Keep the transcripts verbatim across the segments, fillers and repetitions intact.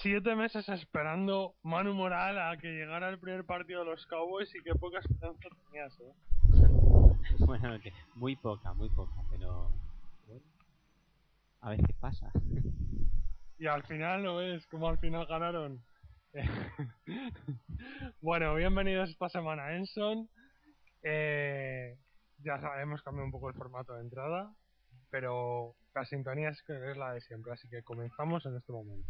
Siete meses esperando Manu Moral a que llegara el primer partido de los Cowboys y qué poca esperanza tenías, ¿eh? Bueno, muy poca, muy poca, pero bueno, a veces pasa. Y al final lo ves, como al final ganaron. Bueno, bienvenidos esta semana a Enson. Eh, ya sabemos, cambiado un poco el formato de entrada, pero la sintonía es, que es la de siempre, así que comenzamos en este momento.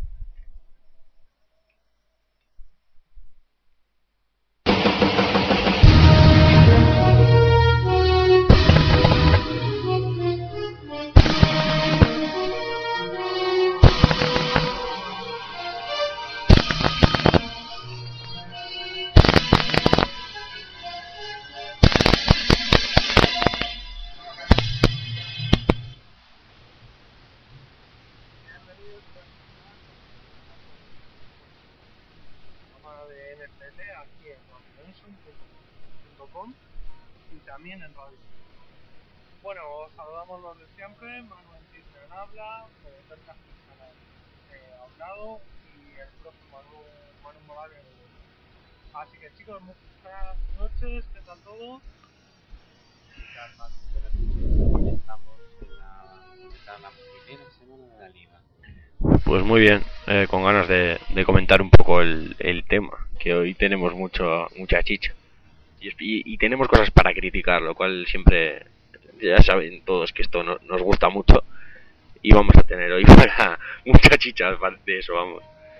De N F L aquí en radio enson punto com y también en radio. Bueno, os saludamos los de siempre, Manuel Cisner habla, Cerca Cristiana eh, hablado y el profe Manu, Manu Morales. Así que chicos, buenas noches, ¿qué tal todo? Estamos en la, en la primera semana de la liga. Pues muy bien, eh, con ganas de, de comentar un poco el, el tema, que hoy tenemos mucho mucha chicha y, y, y tenemos cosas para criticar, lo cual siempre, ya saben todos que esto no, nos gusta mucho y vamos a tener hoy para mucha chicha de eso, vamos.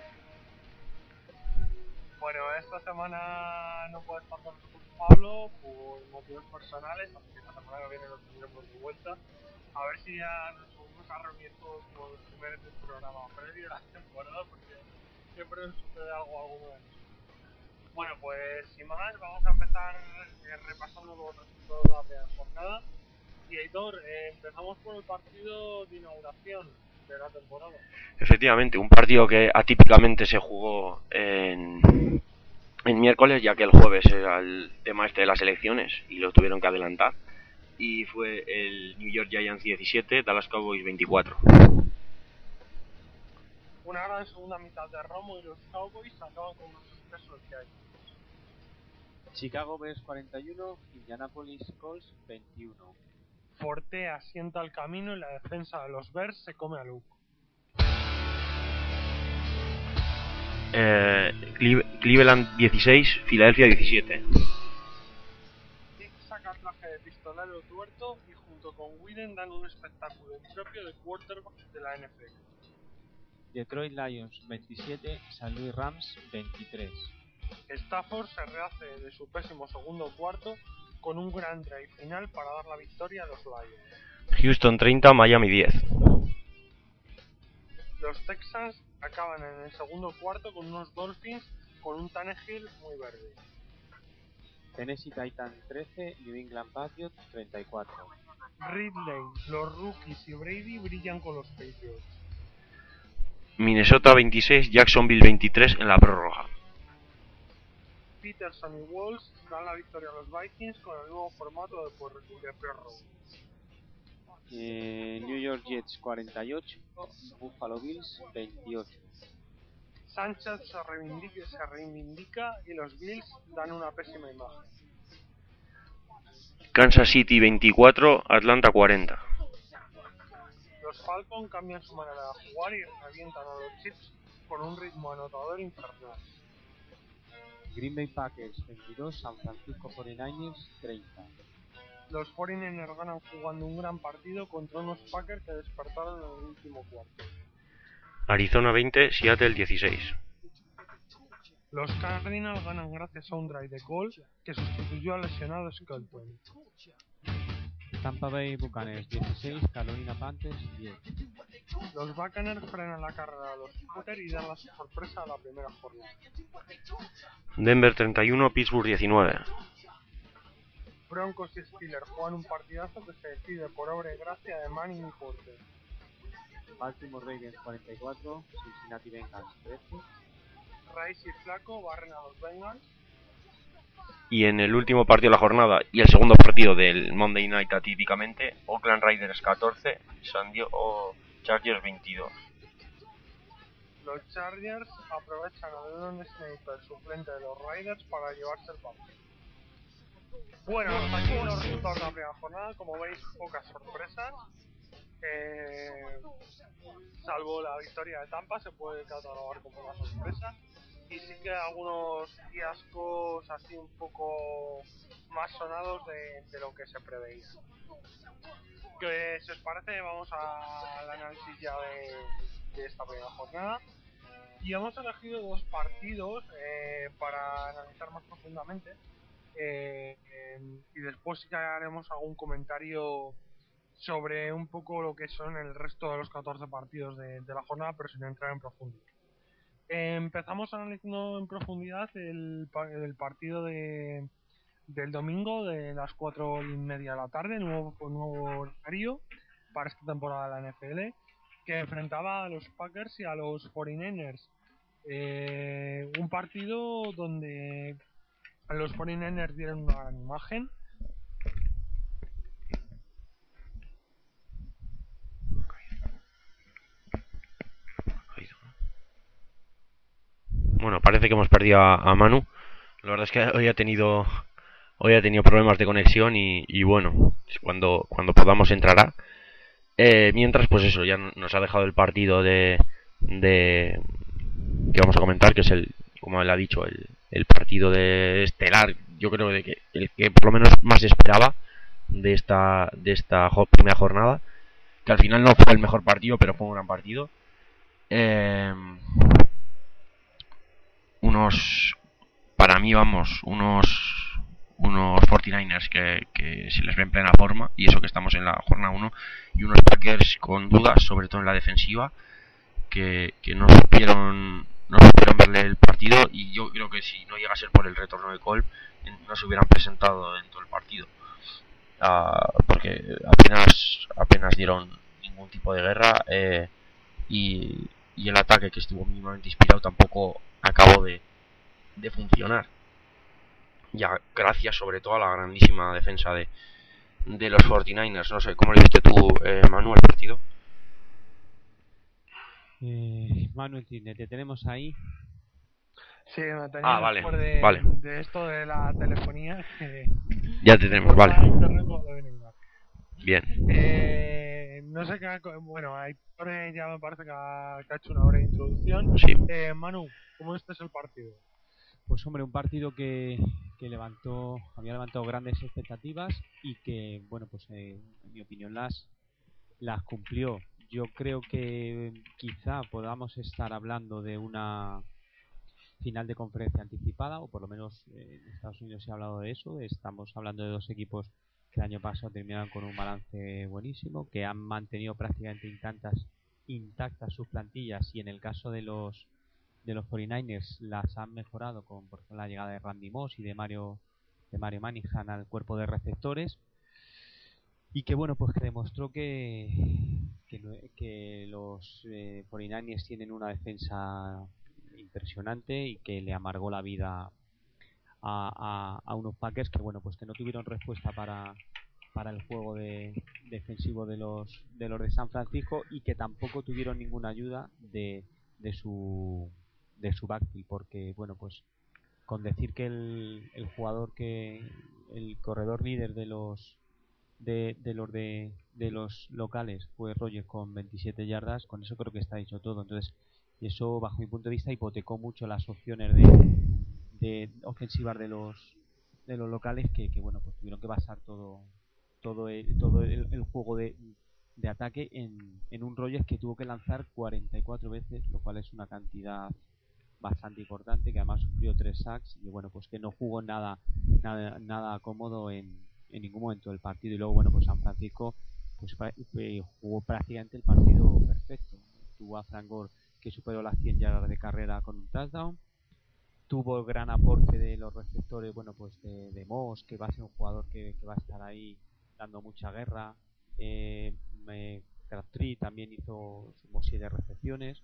Bueno, esta semana no puede estar con nosotros Pablo por motivos personales, así que la semana que viene lo tendremos de vuelta. A ver si ya nos volvemos a reunir todos como los primeros del programa previo a la temporada, porque siempre nos sucede algo alguno de nosotros. Bueno, pues sin más, vamos a empezar eh, repasando los resultados de la primera jornada. Y Aitor, eh, empezamos por el partido de inauguración de la temporada. Efectivamente, un partido que atípicamente se jugó en, en miércoles, ya que el jueves era el tema este de las elecciones y lo tuvieron que adelantar. Y fue el New York Giants diecisiete, Dallas Cowboys veinticuatro. Una gran segunda mitad de Romo y los Cowboys acaban con unos excesos que hay. Chicago Bears cuarenta y uno, Indianapolis Colts veintiuno. Forte asienta el camino y la defensa de los Bears se come a Luke. Eh, Cleveland dieciséis, Filadelfia diecisiete. Dick saca traje de pistolero tuerto y junto con Whedon dan un espectáculo impropio de quarterback de la N F L. Detroit Lions veintisiete, Saint Louis Rams veintitrés. Stafford se rehace de su pésimo segundo cuarto con un gran drive final para dar la victoria a los Lions. Houston treinta, Miami diez. Los Texans acaban en el segundo cuarto con unos Dolphins con un Tannehill muy verde. Tennessee Titans trece, New England Patriots treinta y cuatro. Ridley, los rookies y Brady brillan con los Patriots. Minnesota veintiséis, Jacksonville veintitrés en la prórroga. Peterson y Walls dan la victoria a los Vikings con el nuevo formato de, por, de prórroga. Eh, New York Jets cuarenta y ocho, Buffalo Bills veintiocho. Sánchez se reivindica, se reivindica y los Bills dan una pésima imagen. Kansas City veinticuatro, Atlanta cuarenta. Los Falcons cambian su manera de jugar y revientan a los Chiefs con un ritmo anotador infernal. Green Bay Packers veintidós, San Francisco cuarenta y nueve treinta. Los cuarenta y nueve ers ganan jugando un gran partido contra unos Packers que despertaron en el último cuarto. Arizona veinte, Seattle dieciséis. Los Cardinals ganan gracias a un drive de Cole que sustituyó al lesionado Skelton. Tampa Bay Buccaneers dieciséis, Carolina Panthers diez. Los Buccaneers frenan la carrera a los Panthers y dan la sorpresa a la primera jornada. Denver treinta y uno, Pittsburgh diecinueve. Broncos y Steelers juegan un partidazo que se decide por obra y gracia de Manning y Porter. Baltimore Ravens cuarenta y cuatro, Cincinnati Bengals trece. Rice y Flaco barren a los Bengals. Y en el último partido de la jornada y el segundo partido del Monday Night atípicamente, Oakland Raiders catorce, San Diego Chargers veintidós. los Chargers aprovechan a Leon Sniper, suplente de los Raiders, para llevarse el partido. Bueno, hasta aquí los resultados de la primera jornada. Como veis, pocas sorpresas. Eh, salvo la victoria de Tampa, se puede catalogar como una sorpresa. Y sí que algunos fiascos así un poco más sonados de, de lo que se preveía. Que si os parece, vamos al análisis ya de, de esta primera jornada. Y hemos elegido dos partidos eh, para analizar más profundamente. Eh, eh, y después sí que haremos algún comentario sobre un poco lo que son el resto de los catorce partidos de, de la jornada, pero sin entrar en profundidad. Eh, empezamos analizando en profundidad el, el partido de, del domingo de las cuatro y media de la tarde, nuevo, nuevo horario para esta temporada de la N F L, que enfrentaba a los Packers y a los cuarenta y nueve ers. Eh, un partido donde los cuarenta y nueve ers dieron una gran imagen. Bueno, parece que hemos perdido a, a Manu. La verdad es que hoy ha tenido hoy ha tenido problemas de conexión y, y bueno, cuando, cuando podamos entrará. Eh, mientras, pues eso, ya nos ha dejado el partido de, de que vamos a comentar, que es el, como él ha dicho, el, el partido de estelar. Yo creo de que el que por lo menos más esperaba de esta de esta primera jornada, que al final no fue el mejor partido, pero fue un gran partido. Eh, unos, para mí, vamos, unos unos cuarenta y nueve ers que, que se les ve en plena forma, y eso que estamos en la jornada uno, y unos Packers con dudas, sobre todo en la defensiva, que, que no supieron no supieron verle el partido, y yo creo que si no llega a ser por el retorno de Kolb, no se hubieran presentado en todo el partido, uh, porque apenas apenas dieron ningún tipo de guerra, eh, y, y el ataque, que estuvo mínimamente inspirado, tampoco acabó de, de funcionar, ya gracias sobre todo a la grandísima defensa de, de los cuarenta y nueve ers. No sé, ¿cómo le viste tú, eh, Manu, el partido? Eh, Manuel, te tenemos ahí. Sí, me tenía ah, vale, después de, vale. de esto de la telefonía. Que ya te tenemos, vale. Bien. Eh, no sé qué. Bueno, ahí ya me parece que ha, que ha hecho una breve introducción. Sí. Eh, Manu, ¿cómo este es el partido? Pues hombre, un partido que, que levantó, había levantado grandes expectativas y que, bueno, pues eh, en mi opinión las, las cumplió. Yo creo que quizá podamos estar hablando de una final de conferencia anticipada, o por lo menos eh, en Estados Unidos se ha hablado de eso. Estamos hablando de dos equipos que el año pasado terminaron con un balance buenísimo, que han mantenido prácticamente intactas, intactas sus plantillas, y en el caso de los de los cuarenta y nueve ers las han mejorado con, por ejemplo, la llegada de Randy Moss y de Mario de Mario Manningham al cuerpo de receptores, y que bueno, pues que demostró que que, que los eh, cuarenta y nueve ers tienen una defensa impresionante y que le amargó la vida a, a, a unos Packers que bueno, pues que no tuvieron respuesta para para el juego de, defensivo de los de los de San Francisco, y que tampoco tuvieron ninguna ayuda de, de su de su backfield, porque bueno, pues con decir que el, el jugador que el corredor líder de los de, de los de, de los locales fue Rogers con veintisiete yardas, con eso creo que está dicho todo. Entonces, eso bajo mi punto de vista hipotecó mucho las opciones de, de ofensivas de los de los locales, que, que bueno, pues tuvieron que basar todo todo el, todo el, el juego de, de ataque en, en un Rogers que tuvo que lanzar cuarenta y cuatro veces, lo cual es una cantidad bastante importante, que además sufrió tres sacks, y bueno, pues que no jugó nada nada, nada cómodo en, en ningún momento del partido. Y luego bueno, pues San Francisco pues eh, jugó prácticamente el partido perfecto. Tuvo a Frank Gore, que superó las cien yardas de carrera con un touchdown. Tuvo el gran aporte de los receptores, bueno, pues de, de Moss, que va a ser un jugador que, que va a estar ahí dando mucha guerra. eh, eh, Crabtree también hizo como siete recepciones.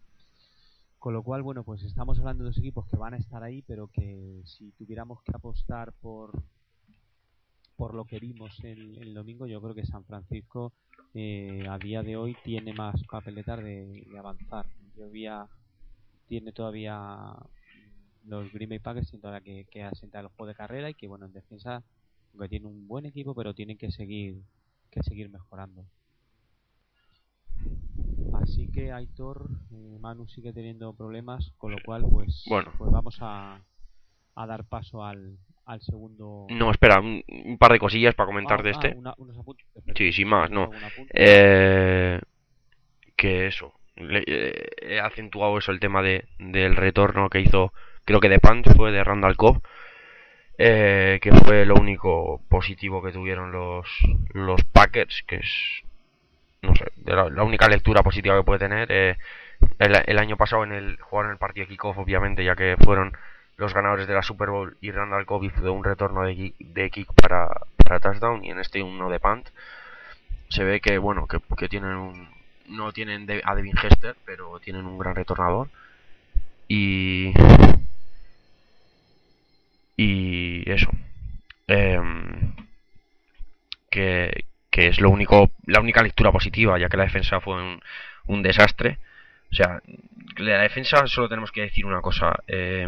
Con lo cual, bueno, pues estamos hablando de dos equipos que van a estar ahí, pero que si tuviéramos que apostar por por lo que vimos el, el domingo, yo creo que San Francisco eh, a día de hoy tiene más papeletas de, de avanzar. Yo vi a, tiene todavía los Green Bay Packers tienen todavía que, que asentar el juego de carrera y que bueno, en defensa aunque tiene un buen equipo, pero tienen que seguir que seguir mejorando. Así que Aitor, eh, Manu sigue teniendo problemas, con lo cual pues, bueno. pues vamos a, a dar paso al, al segundo. No, espera, un, un par de cosillas para comentar ah, de este. Ah, una, unos apuntes. Sí, sin más, no. Eh, que eso, le, eh, he acentuado eso, el tema de del retorno que hizo, creo que de punt fue de Randall Cobb, eh, que fue lo único positivo que tuvieron los los Packers, que es, no sé, de la, la única lectura positiva que puede tener. Eh, el, el año pasado en el jugaron el partido de kickoff, obviamente, ya que fueron los ganadores de la Super Bowl, y Randall Cobb hizo un retorno de kick, de kick para, para touchdown, y en este uno de punt. Se ve que, bueno, que, que tienen un, no tienen de, a Devin Hester, pero tienen un gran retornador. Y y eso, eh, que, que es lo único, la única lectura positiva, ya que la defensa fue un, un desastre. O sea, de la defensa solo tenemos que decir una cosa. Eh,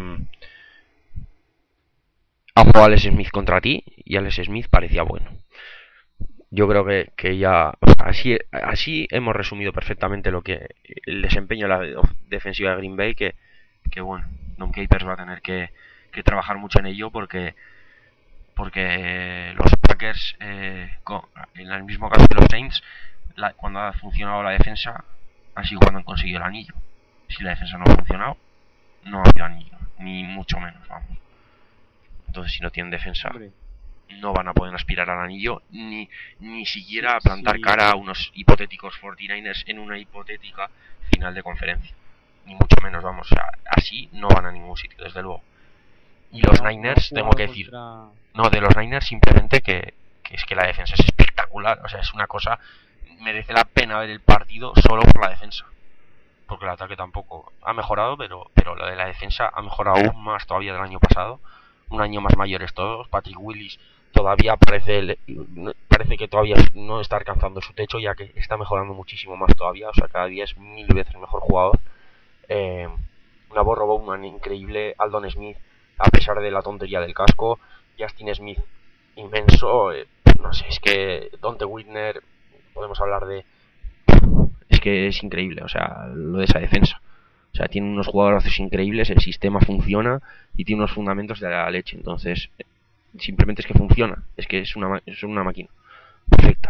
ha jugado Alex Smith contra ti y Alex Smith parecía bueno. Yo creo que, que ya así, así hemos resumido perfectamente lo que el desempeño de la defensiva de Green Bay, que, que bueno, Dom Capers va a tener que, que trabajar mucho en ello, porque porque los Packers, eh, en el mismo caso que los Saints, la, cuando ha funcionado la defensa ha sido cuando han conseguido el anillo. Si la defensa no ha funcionado, no ha habido anillo, ni mucho menos, vamos. Entonces, si no tienen defensa, hombre, no van a poder aspirar al anillo, ni ni siquiera a plantar sí, cara a unos hipotéticos cuarenta y nueve ers en una hipotética final de conferencia, ni mucho menos, vamos. O sea, así no van a ningún sitio, desde luego. Y los no, Niners, no tengo que decir, contra... no, de los Niners simplemente que, que es que la defensa es espectacular. O sea, es una cosa, merece la pena ver el partido solo por la defensa, porque el ataque tampoco ha mejorado, pero pero lo de la defensa ha mejorado aún más todavía del año pasado. Un año más mayores todos. Patrick Willis todavía parece parece que todavía no está alcanzando su techo, ya que está mejorando muchísimo más todavía. O sea, cada día es mil veces mejor jugador. Eh, una Borro Bowman increíble. Aldon Smith, a pesar de la tontería del casco. Justin Smith, inmenso. Eh, no sé, es que Dante Whitner, podemos hablar de... Es que es increíble, o sea, lo de esa defensa. O sea, tiene unos jugadores increíbles, el sistema funciona y tiene unos fundamentos de la leche. Entonces, simplemente es que funciona. Es que es una, es una máquina perfecta.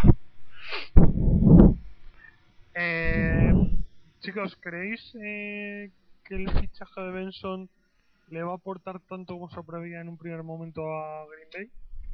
Eh, chicos, ¿creéis eh, que el fichaje de Benson le va a aportar tanto como se preveía en un primer momento a Green Bay?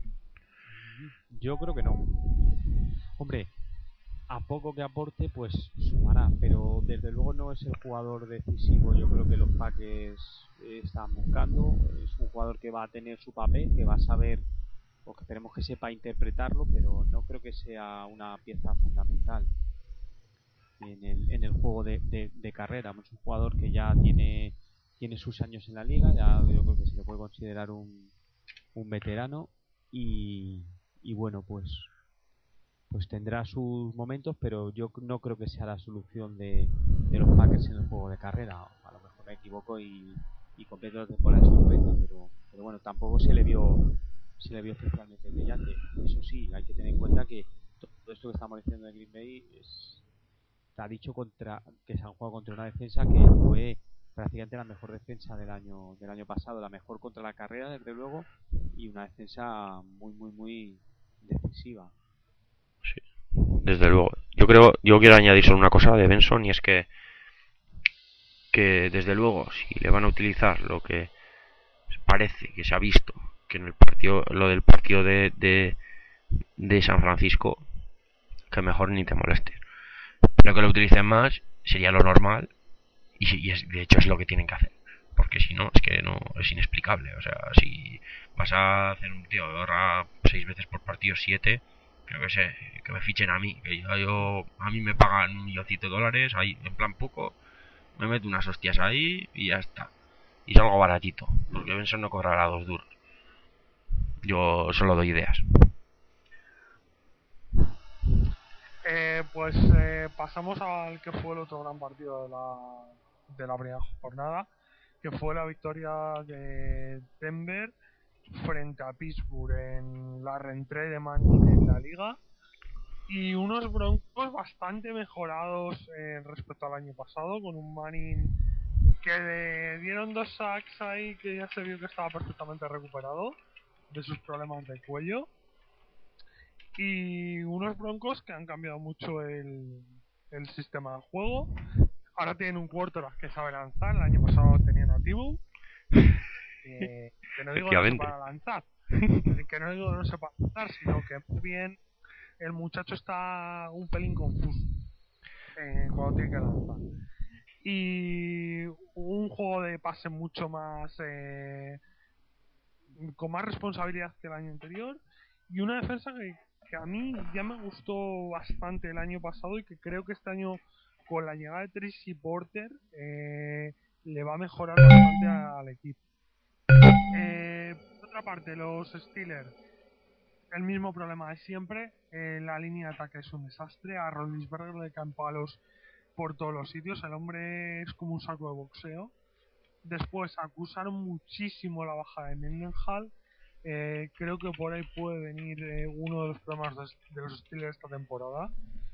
Yo creo que no. Hombre, a poco que aporte, pues sumará, pero desde luego no es el jugador decisivo. Yo creo que los Packers están buscando. Es un jugador que va a tener su papel, que va a saber, o que esperemos que sepa interpretarlo, pero no creo que sea una pieza fundamental en el, en el juego de, de, de carrera. Es un jugador que ya tiene tiene sus años en la liga, ya yo creo que se le puede considerar un, un veterano, y, y bueno, pues pues tendrá sus momentos, pero yo no creo que sea la solución de, de los Packers en el juego de carrera. A lo mejor me equivoco y, y completo la temporada estupenda, pero, pero bueno, tampoco se le vio se le vio especialmente brillante. Eso sí, hay que tener en cuenta que todo esto que estamos diciendo de Green Bay es, está dicho contra que se han jugado contra una defensa que fue prácticamente la mejor defensa del año del año pasado, la mejor contra la carrera, desde luego, y una defensa muy muy muy defensiva. Sí, desde luego. Yo creo, yo quiero añadir solo una cosa de Benson, y es que que desde luego, si le van a utilizar lo que parece que se ha visto, que en el partido, lo del partido de de, de San Francisco, que mejor ni te molestes. Pero que lo utilicen más sería lo normal, y, y es, de hecho es lo que tienen que hacer, porque si no, es que no es inexplicable. O sea, si vas a hacer un tío de ahorra seis veces por partido, siete, que que sé, que me fichen a mí, que yo, yo a mí me pagan un milloncito de dólares ahí, en plan poco, me meto unas hostias ahí y ya está, y salgo baratito, porque Benson no cobrará dos duros. Yo solo doy ideas. Eh, pues eh, pasamos al que fue el otro gran partido de la, de la primera jornada, que fue la victoria de Denver frente a Pittsburgh en la reentrée de Manning en la liga, y unos Broncos bastante mejorados eh, respecto al año pasado, con un Manning que le dieron dos sacks ahí, que ya se vio que estaba perfectamente recuperado de sus problemas de cuello, y unos Broncos que han cambiado mucho el, el sistema de juego. Ahora tienen un quarterback que sabe lanzar. El año pasado tenían a Tebow, eh, que no digo que no sepa lanzar, que no digo que no sepa lanzar, sino que muy bien el muchacho está un pelín confuso eh, cuando tiene que lanzar. Y un juego de pase mucho más eh, con más responsabilidad que el año anterior, y una defensa que, que a mí ya me gustó bastante el año pasado, y que creo que este año con la llegada de Tracy Porter eh, le va a mejorar bastante al equipo. Eh, por otra parte, los Steelers, el mismo problema de siempre. Eh, la línea de ataque es un desastre. A Roethlisberger le caen palos por todos los sitios. El hombre es como un saco de boxeo. Después acusaron muchísimo la baja de Mendenhall. Eh, creo que por ahí puede venir eh, uno de los problemas de, de los Steelers esta temporada.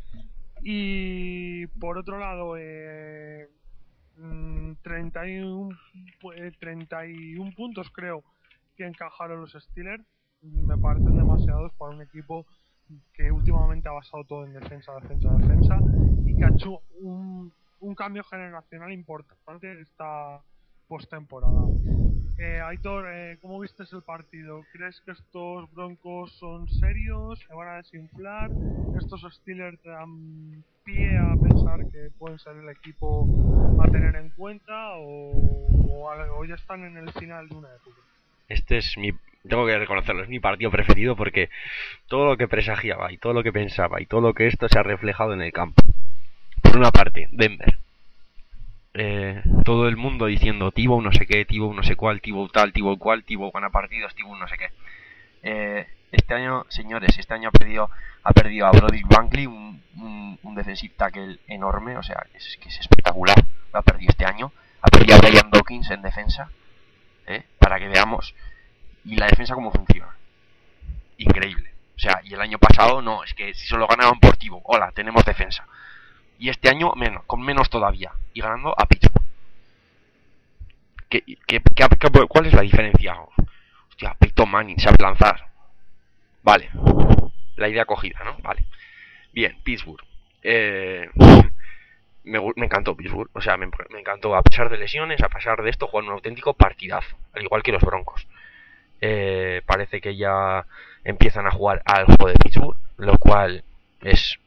Y por otro lado, eh, treinta y uno, treinta y uno puntos creo que encajaron los Steelers. Me parecen demasiados para un equipo que últimamente ha basado todo en defensa, defensa, defensa, y que ha hecho un, un cambio generacional importante esta postemporada. Eh, Aitor, eh, ¿cómo viste el partido? ¿Crees que estos Broncos son serios? ¿Se van a desinflar? ¿Estos Steelers te dan pie a pensar que pueden ser el equipo a tener en cuenta, o, o, o ya están en el final de una época? Este es mi, tengo que reconocerlo, es mi partido preferido, porque todo lo que presagiaba y todo lo que pensaba y todo lo que esto se ha reflejado en el campo. Por una parte, Denver. Eh, todo el mundo diciendo Tebow no sé qué, Tebow no sé cuál, Tebow tal, Tebow cual, Tebow gana partidos, Tebow no sé qué. Eh, este año, señores, este año ha perdido ha perdido a Brody Bankley, un, un, un defensive tackle enorme, o sea, es que es espectacular. Lo ha perdido este año. Ha perdido a Brian Dawkins en defensa, eh, para que veamos. Y la defensa cómo funciona. Increíble. O sea, y el año pasado no, es que si solo ganaban por Tebow, hola, tenemos defensa. Y este año menos, con menos todavía, y ganando a Pittsburgh. ¿Qué, qué, qué, qué, ¿Cuál es la diferencia? Hostia, Peyton Manning sabe lanzar. Vale, la idea cogida, ¿no? Vale. Bien, Pittsburgh. Eh, me, me encantó Pittsburgh, o sea, me, me encantó, a pesar de lesiones, a pesar de esto, jugar un auténtico partidazo, al igual que los Broncos. Eh, parece que ya empiezan a jugar al juego de Pittsburgh, lo cual es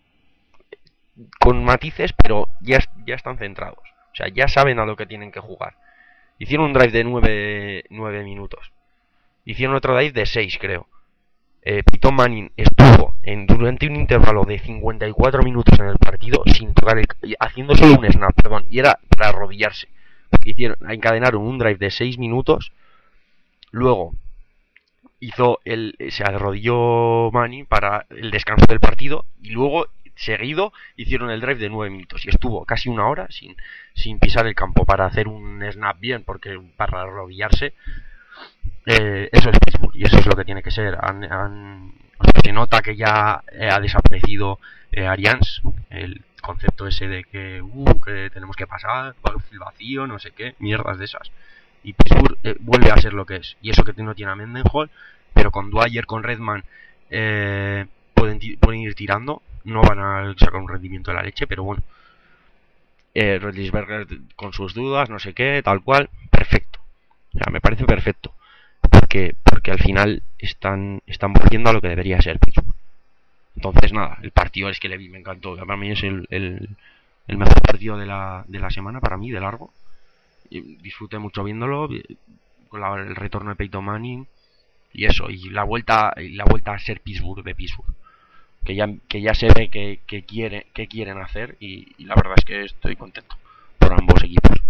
con matices, pero ya, ya están centrados. O sea, ya saben a lo que tienen que jugar. Hicieron un drive de nueve minutos. Hicieron otro drive de seis, creo. Eh, Peyton Manning estuvo en, durante un intervalo de cincuenta y cuatro minutos en el partido sin tocar el, haciendo solo un snap, perdón, y era para arrodillarse. Hicieron, encadenaron un drive de seis minutos. Luego hizo el, se arrodilló Manning para el descanso del partido, y luego seguido hicieron el drive de nueve minutos y estuvo casi una hora sin, sin pisar el campo para hacer un snap bien, porque para arrodillarse, eh, eso es Pittsburgh y eso es lo que tiene que ser. Han, han, o sea, se nota que ya eh, ha desaparecido eh, Arians, el concepto ese de que, uh, que tenemos que pasar el vacío, no sé qué, mierdas de esas. Y Pittsburgh eh, vuelve a ser lo que es, y eso que no tiene a Mendenhall, pero con Dwyer, con Redman, eh, pueden, pueden ir tirando. No van a sacar un rendimiento de la leche, pero bueno. Eh, Roethlisberger con sus dudas, no sé qué, tal cual, perfecto. O sea, me parece perfecto. Porque, porque al final están, están volviendo a lo que debería ser Pittsburgh. Entonces, nada, el partido es que le vi, me encantó. Para mí es el, el, el mejor partido de la, de la semana, para mí, de largo. Y disfruté mucho viéndolo, con la, el retorno de Peyton Manning y eso, y la vuelta, y la vuelta a ser Pittsburgh de Pittsburgh. Que ya, que ya se ve que, que, quiere, que quieren hacer, y, y la verdad es que estoy contento por ambos equipos.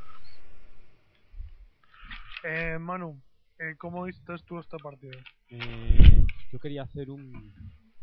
Eh, Manu, eh, ¿cómo viste tú este partido? Eh, yo quería hacer un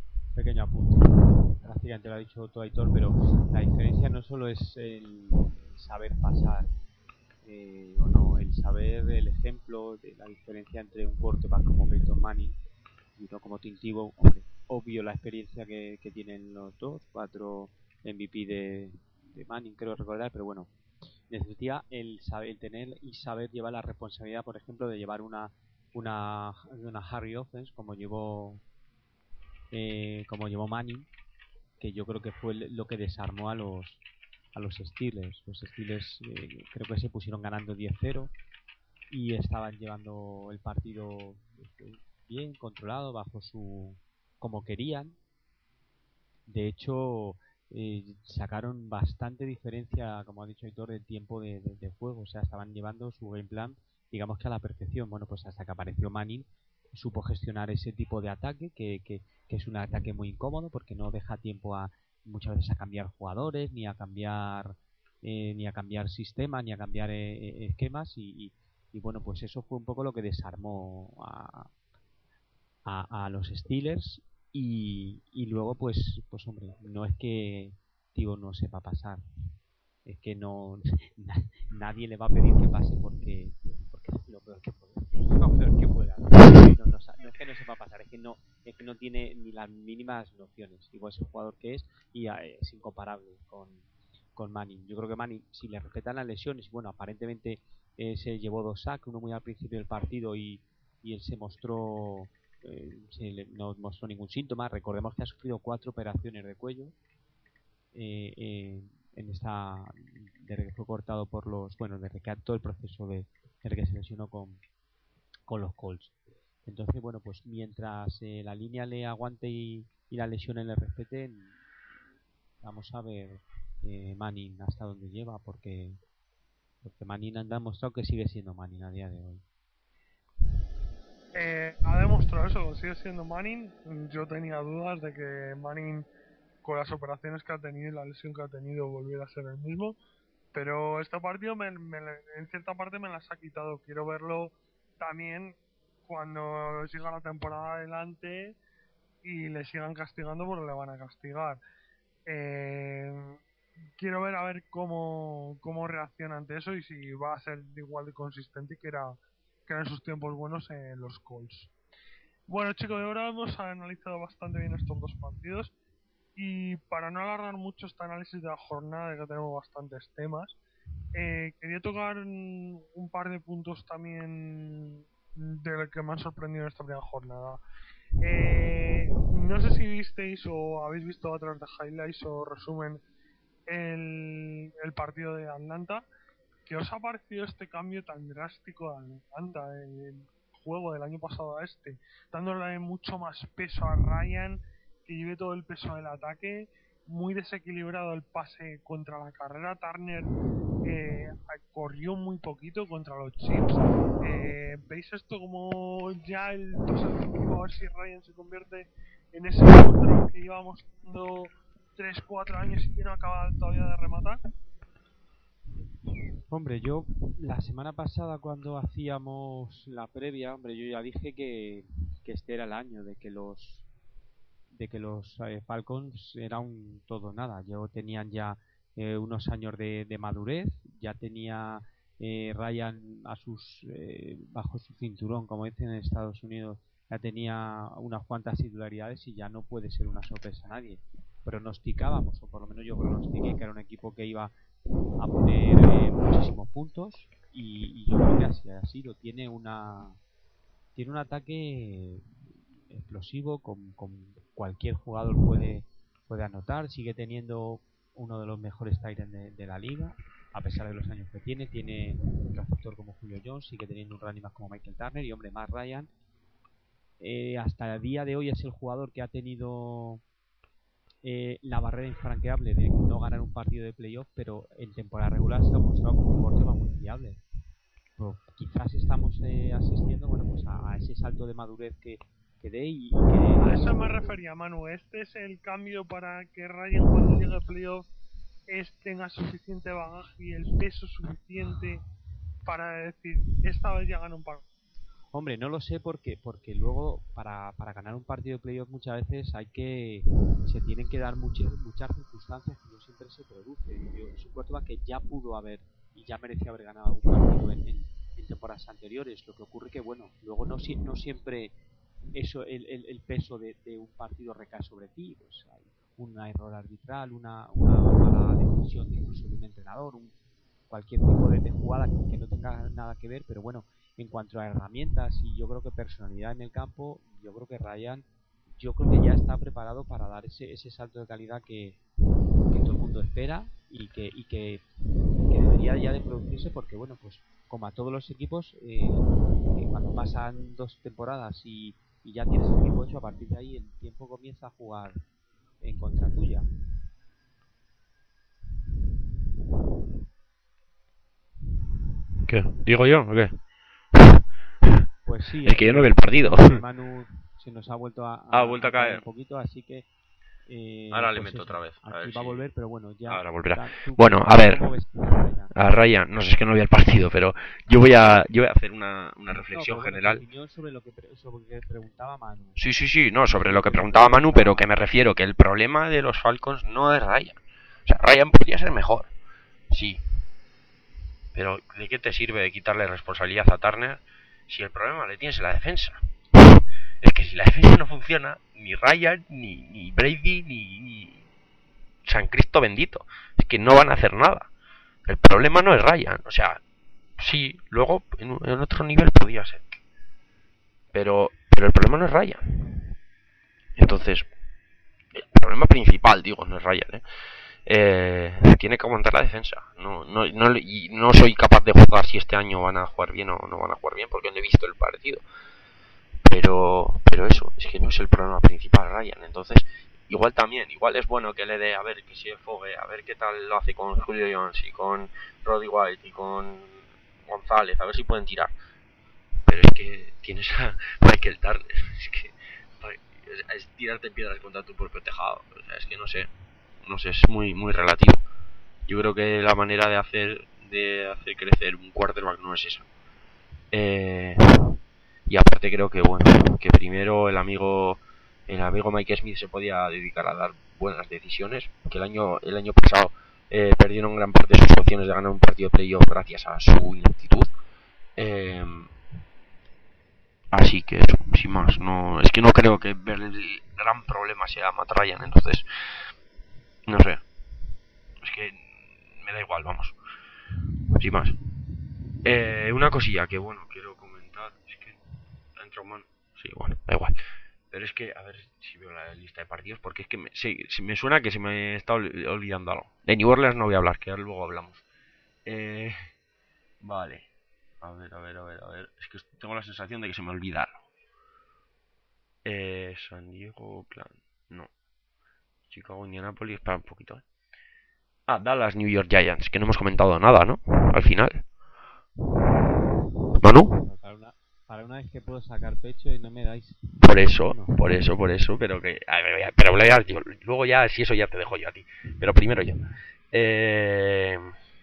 pequeño apunte. Prácticamente lo ha dicho todo Aitor, pero la diferencia no solo es el, saber pasar eh, o no, el saber el ejemplo de la diferencia entre un quarterback como Peyton Manning y uno como Tim Tebow. Hombre, obvio la experiencia que, que tienen los dos, cuatro M V P de, de Manning creo recordar, pero bueno, necesitaría el saber, el tener y saber llevar la responsabilidad, por ejemplo, de llevar una una, una Harry offense como llevó eh, como llevó Manning, que yo creo que fue lo que desarmó a los a los Steelers. Los Steelers eh, creo que se pusieron ganando diez cero y estaban llevando el partido bien controlado bajo su como querían. De hecho eh, sacaron bastante diferencia, como ha dicho Héctor, del tiempo de, de, de juego. O sea, estaban llevando su game plan, digamos que a la perfección. Bueno, pues hasta que apareció Manning, supo gestionar ese tipo de ataque, que, que, que es un ataque muy incómodo porque no deja tiempo a muchas veces a cambiar jugadores, ni a cambiar eh, ni a cambiar sistemas, ni a cambiar eh, esquemas. Y, y, y bueno, pues eso fue un poco lo que desarmó a, a, a los Steelers. Y, y luego pues pues hombre, no es que Tío no sepa pasar, es que no na, nadie le va a pedir que pase porque porque es lo peor que puede, lo peor que pueda. No, no, no, no es que no sepa pasar, es que no es que no tiene ni las mínimas nociones. Igual es el jugador que es y eh, es incomparable con con Manning. Yo creo que Manning, si le respetan las lesiones, bueno, aparentemente eh, se llevó dos sacks, uno muy al principio del partido y, y él se mostró Eh, se le, no mostró ningún síntoma. Recordemos que ha sufrido cuatro operaciones de cuello eh, eh, en esta desde que fue cortado por los bueno desde que todo el proceso de desde que se lesionó con, con los Colts. Entonces bueno, pues mientras eh, la línea le aguante y, y la lesión le respeten, vamos a ver eh, Manning hasta dónde lleva, porque porque Manning ha demostrado que sigue siendo Manning a día de hoy. Eh, ha demostrado eso, sigue siendo Manning. Yo tenía dudas de que Manning, con las operaciones que ha tenido y la lesión que ha tenido, volviera a ser el mismo. Pero este partido me, me, en cierta parte me las ha quitado. Quiero verlo también cuando siga la temporada adelante y le sigan castigando, porque le van a castigar. Eh, quiero ver a ver cómo, cómo reacciona ante eso y si va a ser igual de consistente que era que eran sus tiempos buenos en los Colts. Bueno, chicos, ahora hemos analizado bastante bien estos dos partidos y para no alargar mucho este análisis de la jornada, de que tenemos bastantes temas, eh, quería tocar un, un par de puntos también de lo que me han sorprendido en esta primera jornada. Eh, no sé si visteis o habéis visto a través de highlights o resumen el, el partido de Atlanta. ¿Qué os ha parecido este cambio tan drástico de Atlanta, el juego del año pasado a este? Dándole mucho más peso a Ryan, que lleve todo el peso del ataque, muy desequilibrado el pase contra la carrera. Turner eh, corrió muy poquito contra los Chiefs. Eh, ¿Veis esto como ya el paso definitivo, a ver si Ryan se convierte en ese quarterback que llevamos dando tres cuatro años y que no acaba todavía de rematar? Hombre, yo la semana pasada cuando hacíamos la previa, hombre, yo ya dije que, que este era el año de que los de que los eh, Falcons era un todo nada. Yo tenían ya eh, unos años de, de madurez, ya tenía eh, Ryan a sus eh, bajo su cinturón, como dicen en Estados Unidos, ya tenía unas cuantas titularidades y ya no puede ser una sorpresa a nadie. Pronosticábamos, o por lo menos yo pronostiqué, que era un equipo que iba a poner eh, muchísimos puntos y, y yo creo que así ha sido. Tiene una tiene un ataque explosivo, con, con cualquier jugador puede puede anotar. Sigue teniendo uno de los mejores tight ends de, de la liga, a pesar de los años que tiene. Tiene un receptor como Julio Jones, sigue teniendo un running back como Michael Turner y hombre, Matt Ryan eh, hasta el día de hoy es el jugador que ha tenido eh, la barrera infranqueable de no ganar un partido de playoff, pero en temporada regular se ha mostrado como un quarterback muy fiable. Pero quizás estamos eh, asistiendo bueno pues a, a ese salto de madurez que, que dé y, y que... A eso me refería, Manu. Este es el cambio para que Ryan, cuando llegue a playoff, es, tenga suficiente bagaje y el peso suficiente para decir, esta vez ya gana un partido. Hombre, no lo sé porque porque luego para, para ganar un partido de playoff muchas veces hay que se tienen que dar muchas muchas circunstancias que no siempre se producen. Yo, es un quarterback que ya pudo haber y ya merecía haber ganado algún partido en, en, en temporadas anteriores. Lo que ocurre que bueno, luego no no siempre eso el, el, el peso de, de un partido recae sobre ti. Pues hay un error arbitral, una, una mala decisión incluso de un entrenador, un, cualquier tipo de, de jugada que, que no tenga nada que ver, pero bueno. En cuanto a herramientas y yo creo que personalidad en el campo, yo creo que Ryan, yo creo que ya está preparado para dar ese, ese salto de calidad que, que todo el mundo espera y que, y que, que debería ya de producirse porque bueno, pues como a todos los equipos, eh, eh, cuando pasan dos temporadas y, y ya tienes el equipo hecho, a partir de ahí el tiempo comienza a jugar en contra tuya. ¿Qué? ¿Digo yo o qué? Pues sí, es que yo no veo el partido. Manu se nos ha vuelto a, a, ah, vuelto a, a caer. caer un poquito, así que eh, ahora le pues meto eso, otra vez. A aquí ver va si... a volver, pero bueno, ya. Ahora volverá. ¿Tú, bueno, a ver. Ryan? A Ryan, no sé, es que no vi el partido, pero yo voy a yo voy a hacer una, una reflexión no, general. Opinión sobre lo que pre sobre lo que preguntaba Manu. Sí, sí, sí, no, sobre lo que preguntaba Manu, pero que me refiero que el problema de los Falcons no es Ryan. O sea, Ryan podría ser mejor. Sí. Pero ¿de qué te sirve quitarle responsabilidad a Turner si el problema le tienes en la defensa? Es que si la defensa no funciona, ni Ryan, ni, ni Brady, ni, ni San Cristo bendito, es que no van a hacer nada. El problema no es Ryan, o sea, sí, luego en, en otro nivel podría ser. Pero, pero el problema no es Ryan. Entonces, el problema principal, digo, no es Ryan, ¿eh? Eh, tiene que aguantar la defensa. No, no, no, y no soy capaz de juzgar si este año van a jugar bien o no van a jugar bien porque no he visto el partido. Pero, pero eso, es que no es el problema principal, Ryan. Entonces, igual también, igual es bueno que le dé a ver que se fogue, a ver qué tal lo hace con Julio Jones y con Roddy White y con González, a ver si pueden tirar. Pero es que tienes a Michael Turner, es que es, es tirarte piedras contra tu propio tejado. O sea, es que no sé. No sé, es muy muy relativo. Yo creo que la manera de hacer de hacer crecer un quarterback no es esa. Eh, y aparte creo que bueno, que primero el amigo el amigo Mike Smith se podía dedicar a dar buenas decisiones, que el año el año pasado eh, perdieron gran parte de sus opciones de ganar un partido de playoff gracias a su ineptitud. Eh, así que eso, sin más, no es que no creo que el gran problema sea Matt Ryan, entonces no sé. Es que me da igual, vamos. Sin más. Eh, una cosilla que, bueno, quiero comentar. Es que ha entrado man. Sí, bueno, da igual. Pero es que, a ver si veo la lista de partidos. Porque es que me, sí, me suena que se me está olvidando algo. De New Orleans no voy a hablar, que ahora luego hablamos. Eh, vale. A ver, a ver, a ver, a ver. Es que tengo la sensación de que se me olvidaron. Eh, San Diego, Oakland. No. Chicago, Indianapolis. Espera un poquito, eh. Ah, Dallas, New York Giants, que no hemos comentado nada, ¿no? Al final. ¿Manu? Para una, para una vez que puedo sacar pecho y no me dais... Por eso, por eso, por eso, pero que... A ver, pero yo, luego ya, si eso ya te dejo yo a ti. Pero primero yo. Eh,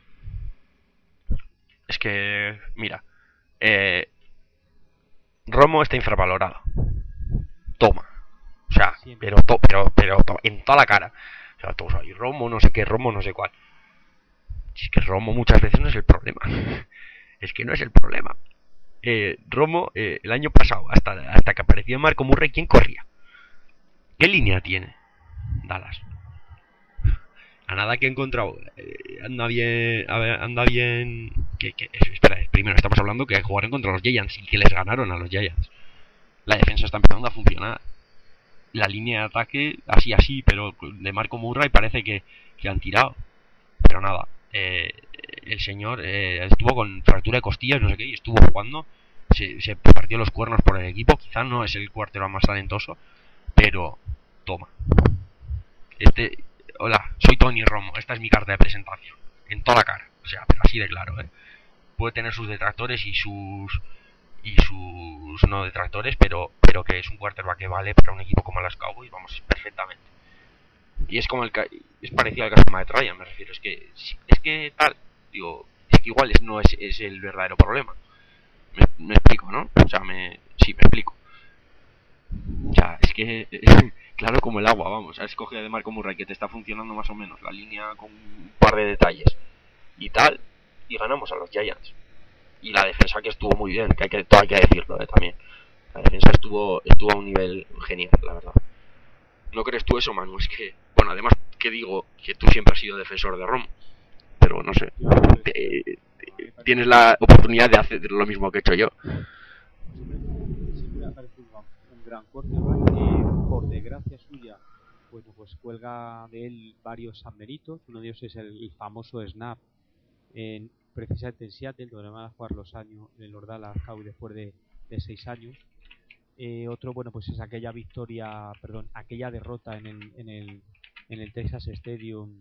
es que, mira. Eh, Romo está infravalorado. Toma. O sea, pero, to, pero, pero, to, en toda la cara. O sea, todos ahí, Romo, no sé qué, Romo, no sé cuál. Es que Romo muchas veces no es el problema. Es que no es el problema. Eh, Romo, eh, el año pasado, hasta, hasta que apareció Marco Murray, ¿quién corría? ¿Qué línea tiene Dallas? A nada que he encontrado. Eh, anda bien. A ver, anda bien. Que, que, espera, primero estamos hablando que jugaron contra los Giants y que les ganaron a los Giants. La defensa está empezando a funcionar. La línea de ataque, así, así, pero de Marco Murray parece que, que han tirado. Pero nada, eh, el señor eh, estuvo con fractura de costillas, no sé qué, y estuvo jugando. Se, se partió los cuernos por el equipo. Quizás no es el quarterback más talentoso, pero toma. Este, hola, soy Tony Romo. Esta es mi carta de presentación. En toda la cara, o sea, pero así de claro, ¿eh? Puede tener sus detractores y sus y sus no detractores, pero pero que es un quarterback que vale para un equipo como las Cowboys, vamos, perfectamente. Y es como el es parecido al caso de Matt Ryan, me refiero, es que es que tal, digo, es que igual es, no es, es el verdadero problema. Me, me explico, ¿no? O sea, me... Sí, me explico. O sea, es que... claro como el agua, vamos. Ha escogido de Marco Murray, que te está funcionando más o menos la línea con un par de detalles y tal, y ganamos a los Giants. Y la defensa, que estuvo muy bien, que hay que, todo hay que decirlo, ¿eh? También. La defensa estuvo estuvo a un nivel genial, la verdad. ¿No crees tú eso, Manu? Es que, bueno, además que digo que tú siempre has sido defensor de Romo, pero no sé, te, te, tienes la oportunidad de hacer lo mismo que he hecho yo. Siempre me ha parecido un gran quarterback que, por desgracia suya, bueno, pues cuelga de él varios méritos. Uno de ellos es el famoso snap en, precisamente en Seattle, donde van a jugar los años en los Dallas Cowboys después de, de seis años. Eh, otro, bueno, pues es aquella victoria, perdón, aquella derrota en el, en el, en el Texas Stadium,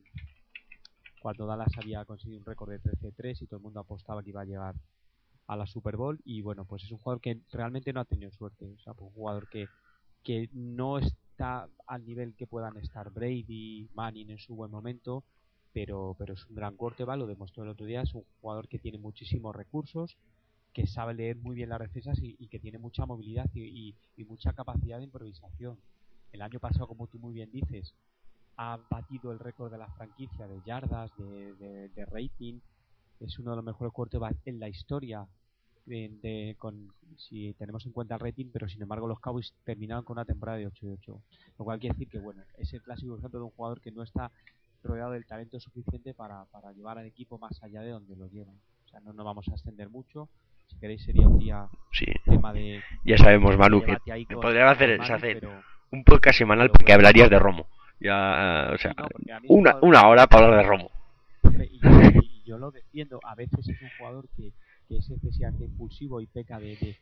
cuando Dallas había conseguido un récord de trece tres y todo el mundo apostaba que iba a llegar a la Super Bowl. Y bueno, pues es un jugador que realmente no ha tenido suerte. O sea, pues un jugador que, que no está al nivel que puedan estar Brady, Manning en su buen momento, pero, pero es un gran quarterback, lo demostró el otro día. Es un jugador que tiene muchísimos recursos, que sabe leer muy bien las defensas y, y que tiene mucha movilidad y, y, y mucha capacidad de improvisación. El año pasado, como tú muy bien dices, ha batido el récord de la franquicia de yardas, de, de, de rating. Es uno de los mejores quarterbacks en la historia, de, de, con, si tenemos en cuenta el rating, pero sin embargo los Cowboys terminaron con una temporada de ocho y ocho, lo cual quiere decir que, bueno, es el clásico ejemplo de un jugador que no está rodeado del talento suficiente para, para llevar al equipo más allá de donde lo llevan. O sea, no nos vamos a extender mucho. Si queréis sería un día sí. tema de... Ya sabemos, Manu, que con, podría hacer, Manu, hacer pero, un podcast semanal pero, porque hablarías de Romo. Ya, o sea, sí, no, una, una hora para hablar de Romo. Y yo, y yo lo defiendo. A veces es un jugador que, que es excesivamente impulsivo y peca de, de,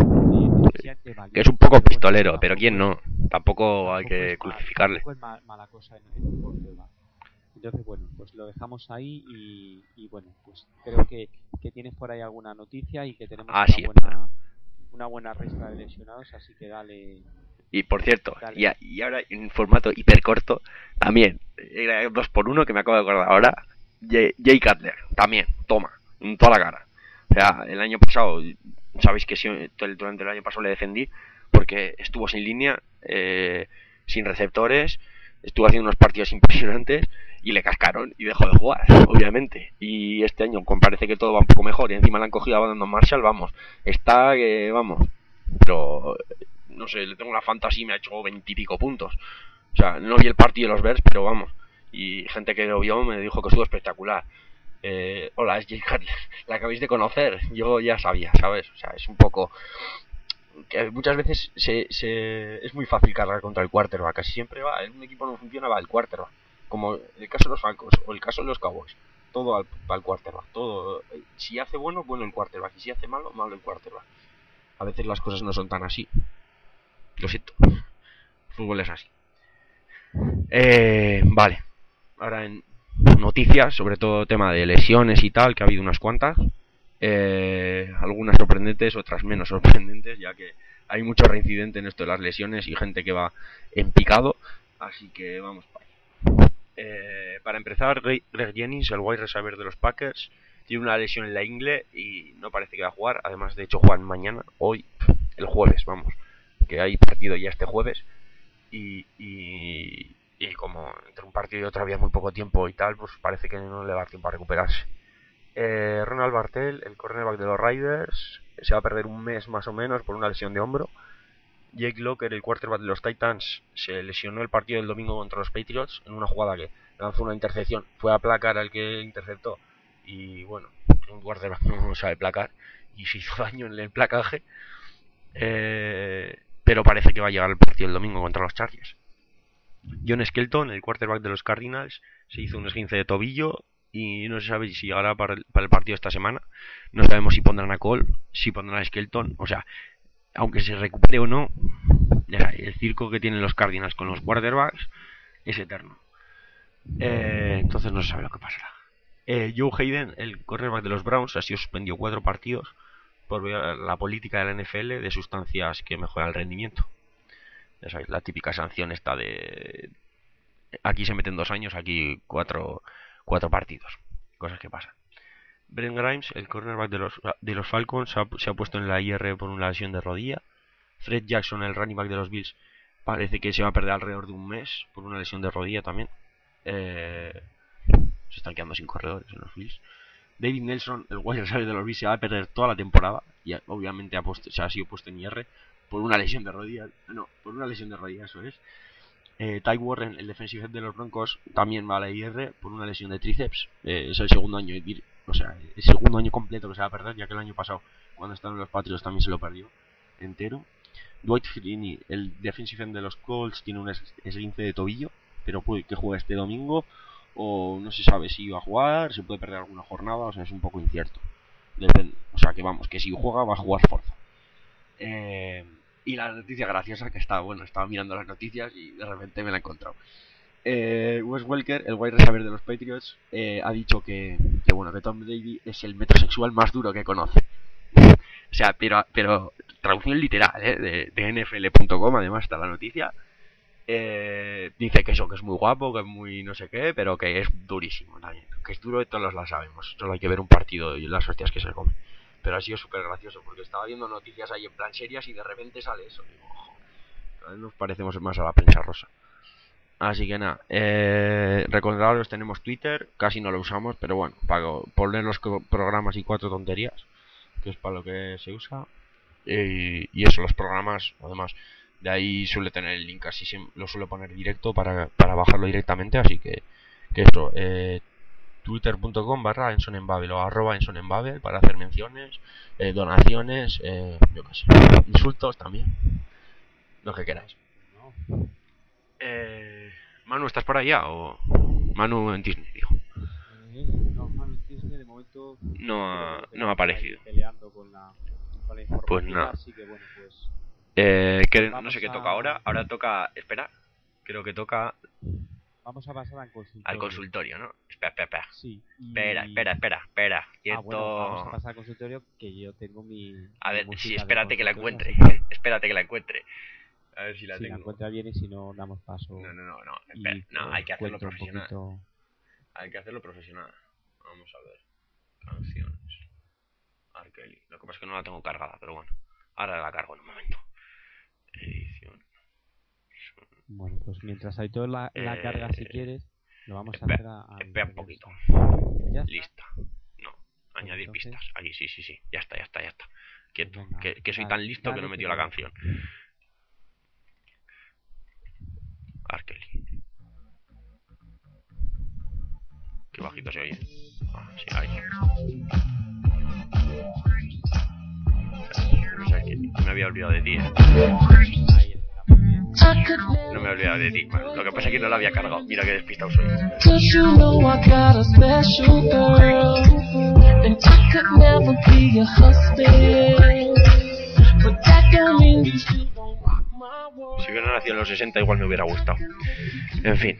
de, de que es un poco pero pistolero, bueno, pero quién no. Tampoco, tampoco hay que es crucificarle. Tampoco es mal, mala cosa en, en un quarterback. Entonces, bueno, pues lo dejamos ahí y, y bueno, pues creo que, que tienes por ahí alguna noticia y que tenemos ah, una, sí, buena, una buena ristra de lesionados, así que dale. Y por cierto, y, a, y ahora en formato hiper corto, también, era dos por uno que me acabo de acordar ahora, Jay, Jay Cutler, también, toma, en toda la cara. O sea, el año pasado, sabéis que sí, durante el año pasado le defendí, porque estuvo sin línea, eh, sin receptores, estuvo haciendo unos partidos impresionantes y le cascaron y dejó de jugar, obviamente. Y este año parece que todo va un poco mejor y encima le han cogido a Brandon Marshall, vamos, está que, vamos, pero... no sé, le tengo una fantasy y me ha hecho veintipico puntos. O sea, no vi el partido de los Bears, pero vamos. Y gente que lo vio me dijo que estuvo espectacular. Eh, hola, es Jay Cutler. La acabáis de conocer. Yo ya sabía, ¿sabes? O sea, es un poco... que muchas veces se, se... es muy fácil cargar contra el quarterback. Casi siempre va, en un equipo no funciona, va el quarterback. Como el caso de los Falcons o el caso de los Cowboys. Todo al, al quarterback. Todo. Si hace bueno, bueno el quarterback. Y si hace malo, malo el quarterback. A veces las cosas no son tan así. Lo siento. El fútbol es así. Eh, vale. Ahora en noticias, sobre todo tema de lesiones y tal, que ha habido unas cuantas. Eh, algunas sorprendentes, otras menos sorprendentes, ya que hay mucho reincidente en esto de las lesiones y gente que va en picado. Así que vamos para ahí. Eh, para empezar, Greg Jennings, el wide receiver de los Packers, tiene una lesión en la ingle y no parece que va a jugar. Además, de hecho, juegan mañana, hoy, el jueves, vamos. Que hay partido ya este jueves y, y, y como entre un partido y otro había muy poco tiempo y tal, pues parece que no le va a dar tiempo a recuperarse. eh, Ronald Bartel, el cornerback de los Raiders, se va a perder un mes más o menos por una lesión de hombro. Jake Locker, el quarterback de los Titans, se lesionó el partido del domingo contra los Patriots en una jugada que lanzó una intercepción, fue a placar al que interceptó y bueno, un quarterback no sabe placar y se hizo daño en el placaje. eh pero parece que va a llegar el partido el domingo contra los Chargers. John Skelton, el quarterback de los Cardinals, se hizo un esguince de tobillo y no se sabe si llegará para el, para el partido esta semana. No sabemos si pondrán a Cole, si pondrán a Skelton. O sea, aunque se recupere o no, ya, el circo que tienen los Cardinals con los quarterbacks es eterno. Eh, entonces no se sabe lo que pasará. Eh, Joe Hayden, el quarterback de los Browns, ha sido suspendido cuatro partidos por la política de la N F L de sustancias que mejoran el rendimiento. Ya sabéis, la típica sanción esta de... aquí se meten dos años, aquí cuatro, cuatro partidos. Cosas que pasan. Brent Grimes, el cornerback de los, de los Falcons, se ha, se ha puesto en la I R por una lesión de rodilla. Fred Jackson, el running back de los Bills, parece que se va a perder alrededor de un mes por una lesión de rodilla también. Eh, se están quedando sin corredores en los Bills. David Nelson, el wide receiver de los Bills, se va a perder toda la temporada y obviamente ha, puesto, se ha sido puesto en I R por una lesión de rodilla. No, por una lesión de rodilla, eso es. Eh, Ty Warren, el defensive head de los Broncos, también va a la I R por una lesión de tríceps. Eh, es el segundo año, o sea, el segundo año completo que se va a perder, ya que el año pasado, cuando estaban los Patriots, también se lo perdió entero. Dwight Freeney, el defensive end de los Colts, tiene un esguince de tobillo, pero puede que juegue este domingo, o no se sabe si va a jugar, se puede perder alguna jornada, o sea, es un poco incierto. Depende, o sea, que vamos, que si juega va a jugar fuerza. Eh, y la noticia graciosa, que estaba, bueno, estaba mirando las noticias y de repente me la he encontrado. Eh, Wes Welker, el wide receiver de los Patriots, eh, ha dicho que, que, bueno, que Tom Brady es el metrosexual más duro que conoce. O sea, pero, pero traducción literal, ¿eh? de, de N F L punto com, además está la noticia. Eh, dice que eso, que es muy guapo, que es muy no sé qué, pero que es durísimo también. Que es duro, todos lo sabemos. Solo hay que ver un partido y las hostias que se come. Pero ha sido súper gracioso, porque estaba viendo noticias ahí en plan serias y de repente sale eso. Digo, ojo, cada vez nos parecemos más a la prensa rosa. Así que nada, eh, recordaros, tenemos Twitter, casi no lo usamos, pero bueno, para poner los programas y cuatro tonterías, que es para lo que se usa. Y, y eso, los programas, además, de ahí suele tener el link, así se, lo suelo poner directo para, para bajarlo directamente, así que, que eso, eh, twitter punto com barra ensonenbabel o arroba ensonenbabel para hacer menciones, eh, donaciones, eh, yo qué sé, insultos también, lo que queráis. Eh, Manu, ¿estás por allá o Manu en Disney, digo? Eh, no, Manu en Disney de momento no ha, no ha aparecido. Peleando con la, con la información, pues nada. Así que bueno, pues eh, que no sé qué toca ahora. Ahora toca, espera, creo que toca. Vamos a pasar al consultorio. Al consultorio, ¿no? Espera, espera, espera. Sí. Y... Espera, espera, espera, espera. Ah, bueno, vamos a pasar al consultorio, que yo tengo mi... A ver, mi sí, espérate que la encuentre. Así. Espérate que la encuentre. A ver si la si tengo. la encuentra bien y si no, damos paso. No, no, no, no. Espera, no, hay que hacerlo profesional. Poquito... Hay que hacerlo profesional. Vamos a ver. Canciones. R. Kelly. Lo que pasa es que no la tengo cargada, pero bueno. Ahora la cargo en un momento. Edición. Bueno, pues mientras hay toda la, la eh, carga, si quieres, lo vamos espera, a hacer a... a espera un poquito. Lista. No. Añadir entonces... pistas. Aquí, sí, sí, sí. Ya está, ya está, ya está. Quieto. Venga, que, que soy dale, tan listo dale, que no he metido que la canción. R. Kelly. Qué bajito se oye. Ah, sí, ahí. No me había olvidado de ti, ¿eh? No me he olvidado de ti. Bueno, lo que pasa es que no lo había cargado. Mira qué despistado soy. Si hubiera nacido en los sesenta igual me hubiera gustado. En fin.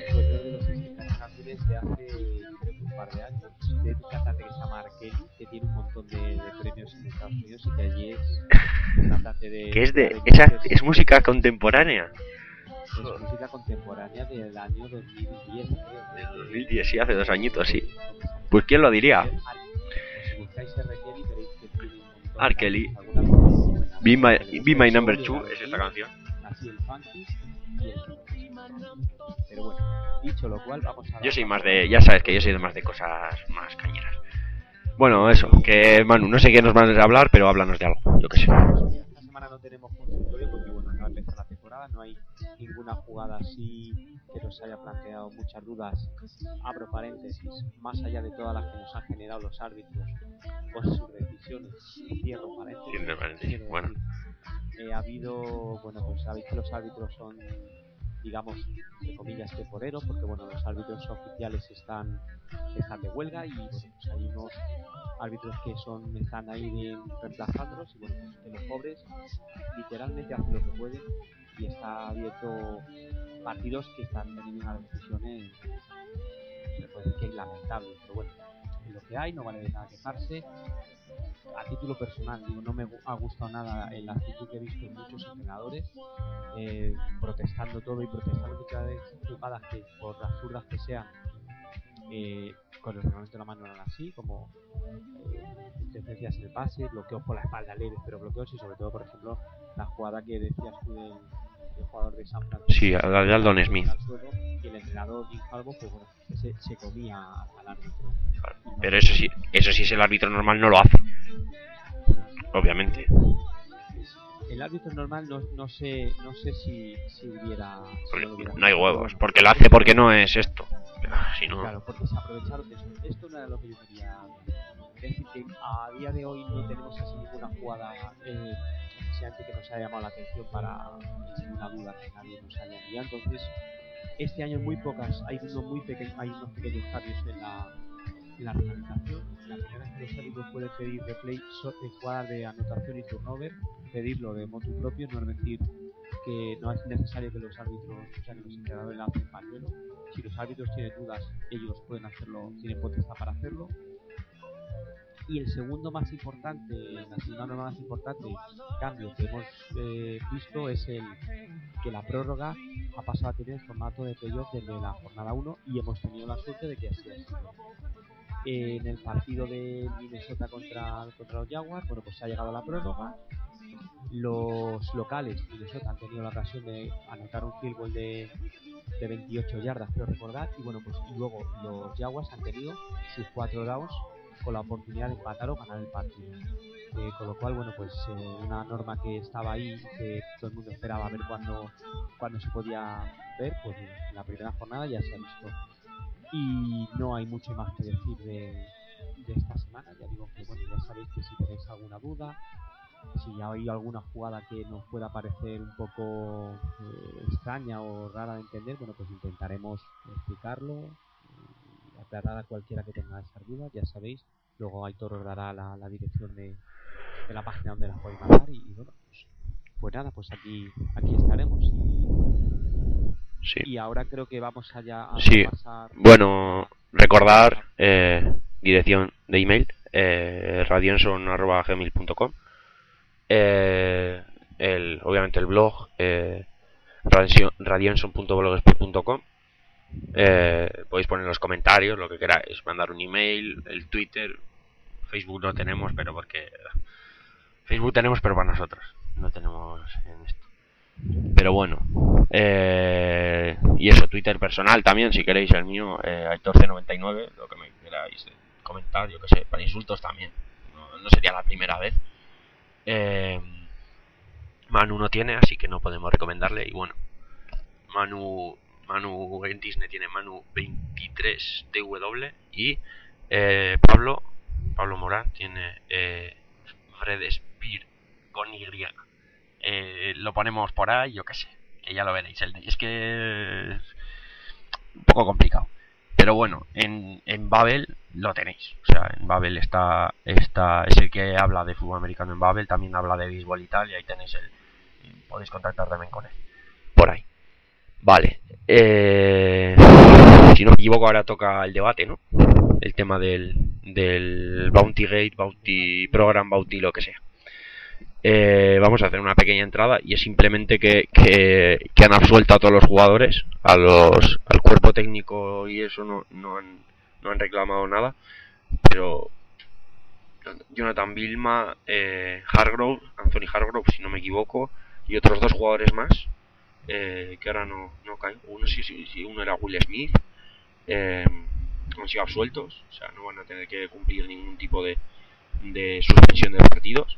De hace creo que un par de años, de un cantante que se llama R. Kelly, que tiene un montón de, de premios en Estados Unidos y que allí es un cantante de... ¿Qué es de...? de esa, es, ¿Es música contemporánea? Es música contemporánea del año dos mil diez, creo. Del dos mil diez, sí, hace dos añitos, sí. Pues ¿quién lo diría? Si buscáis R. Kelly veréis que tiene un montón... R. Kelly. Be My, Be My Number Two es esta canción. Así el funky y el... Pero bueno, dicho lo cual, vamos a... Yo soy más de... Ya sabes que yo soy de más de cosas más cañeras. Bueno, eso, que Manu, no sé qué nos van a hablar, pero háblanos de algo, yo qué sé. Esta semana no tenemos consultorio porque, bueno, acaba de empezar la temporada, no hay ninguna jugada así que nos haya planteado muchas dudas. Abro paréntesis, más allá de todas las que nos han generado los árbitros con sus decisiones, cierro paréntesis. Cierro paréntesis, bueno. Eh, ha habido, bueno, pues sabéis que los árbitros son, digamos, de comillas, temporeros, porque bueno, los árbitros oficiales están, están de huelga y bueno, pues hay unos árbitros que son están ahí de, reemplazándolos y bueno, pues que los pobres literalmente hacen lo que pueden y está abierto partidos que están teniendo unas decisiones, se puede decir que lamentables, pero bueno, es lo que hay, no vale de nada quejarse. A título personal, digo, no me ha gustado nada la actitud que he visto en muchos entrenadores, eh, protestando todo y protestando muchas veces jugadas que, por absurdas que sean, eh, con el reglamento de la mano no eran así, como eh, interferencias en el pase, bloqueos por la espalda leves, pero bloqueos y sobre todo, por ejemplo, la jugada que decías tú del, del jugador de San Francisco. Sí, la de Aldon Smith. Suelo, y el entrenador Jim Harbaugh, pues bueno, se, se comía al árbitro. Claro. Pero eso sí, eso sí es el árbitro normal, no lo hace. Obviamente. El árbitro normal no, no sé no sé si, si hubiera... Si Porque no, hubiera no hay huevos, bueno, porque lo hace porque no es esto. Si no... Claro, porque se aprovecharon de eso. Esto no era lo que yo quería decir, que a día de hoy no tenemos así ninguna jugada eh, especialmente que nos haya llamado la atención para ninguna duda que nadie nos haya enviado. Entonces, este año muy pocas, hay unos muy pequeños, hay unos pequeños cambios en la, en la reglamentación. La primera es que los árbitros pueden pedir replay en jugadas de anotación y turnover, pedirlo de motu propio, no es decir que no es necesario que los árbitros, o sea, que los entrenadores lancen pañuelo. Si los árbitros tienen dudas, ellos pueden hacerlo, tienen potestad para hacerlo. Y el segundo más importante, la segunda norma más importante cambio que hemos eh, visto es el que la prórroga ha pasado a tener formato de playoff desde la jornada uno y hemos tenido la suerte de que así ha sido. En el partido de Minnesota contra, contra los Jaguars, bueno, pues se ha llegado a la prórroga. Los locales de Minnesota han tenido la ocasión de anotar un field goal de, de veintiocho yardas, creo recordar, y bueno, pues y luego los Jaguars han tenido sus cuatro downs con la oportunidad de empatar o ganar el partido. Eh, con lo cual, bueno, pues eh, una norma que estaba ahí, que todo el mundo esperaba ver cuándo cuando se podía ver, pues en la primera jornada ya se ha visto. Y no hay mucho más que decir de, de esta semana. Ya digo que, bueno, ya sabéis que si tenéis alguna duda, si hay alguna jugada que nos pueda parecer un poco eh, extraña o rara de entender, bueno, pues intentaremos explicarlo y aclarar a cualquiera que tenga esas dudas, ya sabéis. Luego Aitor os dará la, la dirección de, de la página donde las podéis mandar y, y bueno, pues, pues nada, pues aquí aquí estaremos. Y, sí. y ahora creo que vamos allá a sí. pasar... Bueno, recordar eh, dirección de email, eh, radionson arroba gmail punto com. Eh, el, obviamente el blog eh, radionson punto blogspot punto com. eh, podéis poner en los comentarios lo que queráis, mandar un email, el Twitter, Facebook no tenemos, pero porque Facebook tenemos, pero para nosotros no tenemos en esto. Pero bueno, eh, y eso, Twitter personal también, si queréis, el mío, eh, Aitor C noventa y nueve, lo que me queráis comentar, yo que sé, para insultos también, no, no sería la primera vez. Eh, Manu no tiene, así que no podemos recomendarle. Y bueno, Manu Manu en Disney tiene Manu veintitrés T W. Y eh, Pablo Pablo Morán tiene eh, Fred Spear con Y. Eh, lo ponemos por ahí, yo qué sé, que ya lo veréis. Es que es un poco complicado. Pero bueno, en, en Babel lo tenéis. O sea, en Babel está, está es el que habla de fútbol americano en Babel. También habla de béisbol y tal. Y ahí tenéis el... podéis contactar también con él. Por ahí. Vale. Eh, si no me equivoco, ahora toca el debate, ¿no? El tema del, del Bounty Gate, Bounty Program, Bounty lo que sea. Eh, vamos a hacer una pequeña entrada y es simplemente que, que, que han absuelto a todos los jugadores, a los al cuerpo técnico y eso no, no, han, no han reclamado nada, pero Jonathan Vilma, eh, Hargrove, Anthony Hargrove si no me equivoco, y otros dos jugadores más eh, que ahora no, no caen, uno sí, sí, sí, uno era Will Smith, eh, han sido absueltos, o sea no van a tener que cumplir ningún tipo de, de suspensión de partidos.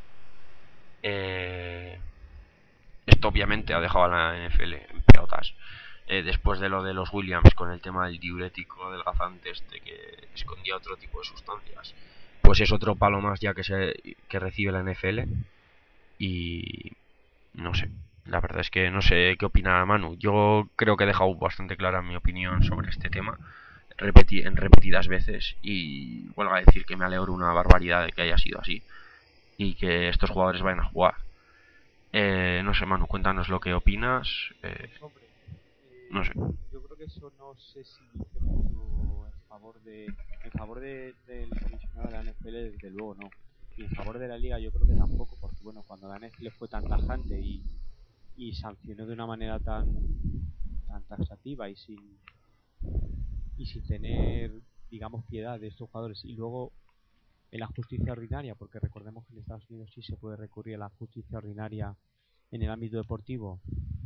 Eh, esto obviamente ha dejado a la N F L en pelotas eh, después de lo de los Williams con el tema del diurético adelgazante este que escondía otro tipo de sustancias, pues es otro palo más ya que se que recibe la N F L. Y no sé, la verdad es que no sé qué opina Manu. Yo creo que he dejado bastante clara mi opinión sobre este tema repeti- en repetidas veces y vuelvo a decir que me alegro una barbaridad de que haya sido así y que estos jugadores vayan a jugar. Eh, no sé, Manu, cuéntanos lo que opinas. Eh, Hombre, eh, no sé. Yo creo que eso no sé si dice mucho en favor de en favor de, del comisionado de la N F L, desde luego no. Y en favor de la liga yo creo que tampoco, porque bueno, cuando la N F L fue tan tajante y, y sancionó de una manera tan tan taxativa y sin y sin tener digamos, piedad de estos jugadores. Y luego en la justicia ordinaria, porque recordemos que en Estados Unidos sí se puede recurrir a la justicia ordinaria en el ámbito deportivo,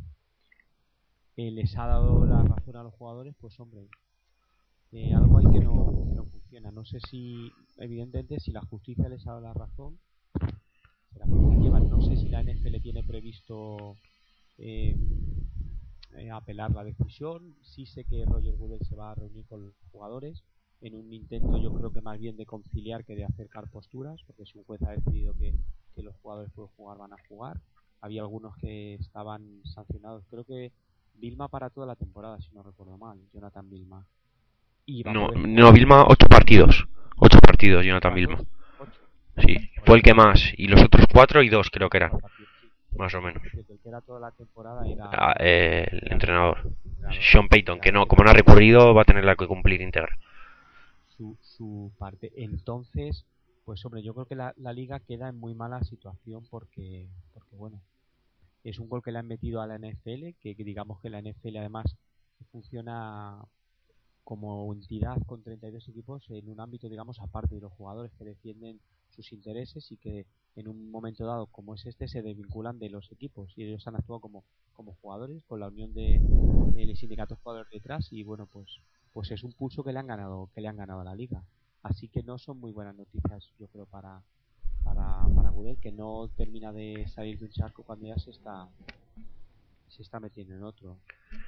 eh, les ha dado la razón a los jugadores, pues hombre, eh, algo hay que no, que no funciona. No sé si, evidentemente, si la justicia les ha dado la razón, será porque llevan. No sé si la N F L tiene previsto eh, eh, apelar la decisión. Sí sé que Roger Goodell se va a reunir con los jugadores en un intento, yo creo que más bien de conciliar que de acercar posturas, porque si un juez ha decidido que, que los jugadores pueden jugar, van a jugar. Había algunos que estaban sancionados, creo que Vilma para toda la temporada, si no recuerdo mal, Jonathan Vilma. Y va a No, poder jugar. no, Vilma, ocho partidos. Ocho partidos, Jonathan Vilma. ¿Cuántos? Ocho. Sí, fue el que más. Y los otros cuatro y dos creo que eran. Cuatro partidos, sí. Más o menos. Porque el que era toda la temporada era Ah, eh, el era entrenador. el entrenador, Sean Payton, era que no, él, como no ha recurrido, va a tener la que cumplir íntegra. su, su parte. Entonces, pues hombre, yo creo que la, la liga queda en muy mala situación porque, porque bueno, es un gol que le han metido a la N F L, que, que digamos que la N F L además funciona como entidad con treinta y dos equipos en un ámbito, digamos, aparte de los jugadores que defienden sus intereses y que en un momento dado como es este se desvinculan de los equipos y ellos han actuado como, como jugadores con la unión de el sindicato de jugadores detrás y bueno, pues pues es un pulso que le han ganado que le han ganado a la liga. Así que no son muy buenas noticias, yo creo, para para, para Goodell, que no termina de salir de un charco cuando ya se está se está metiendo en otro.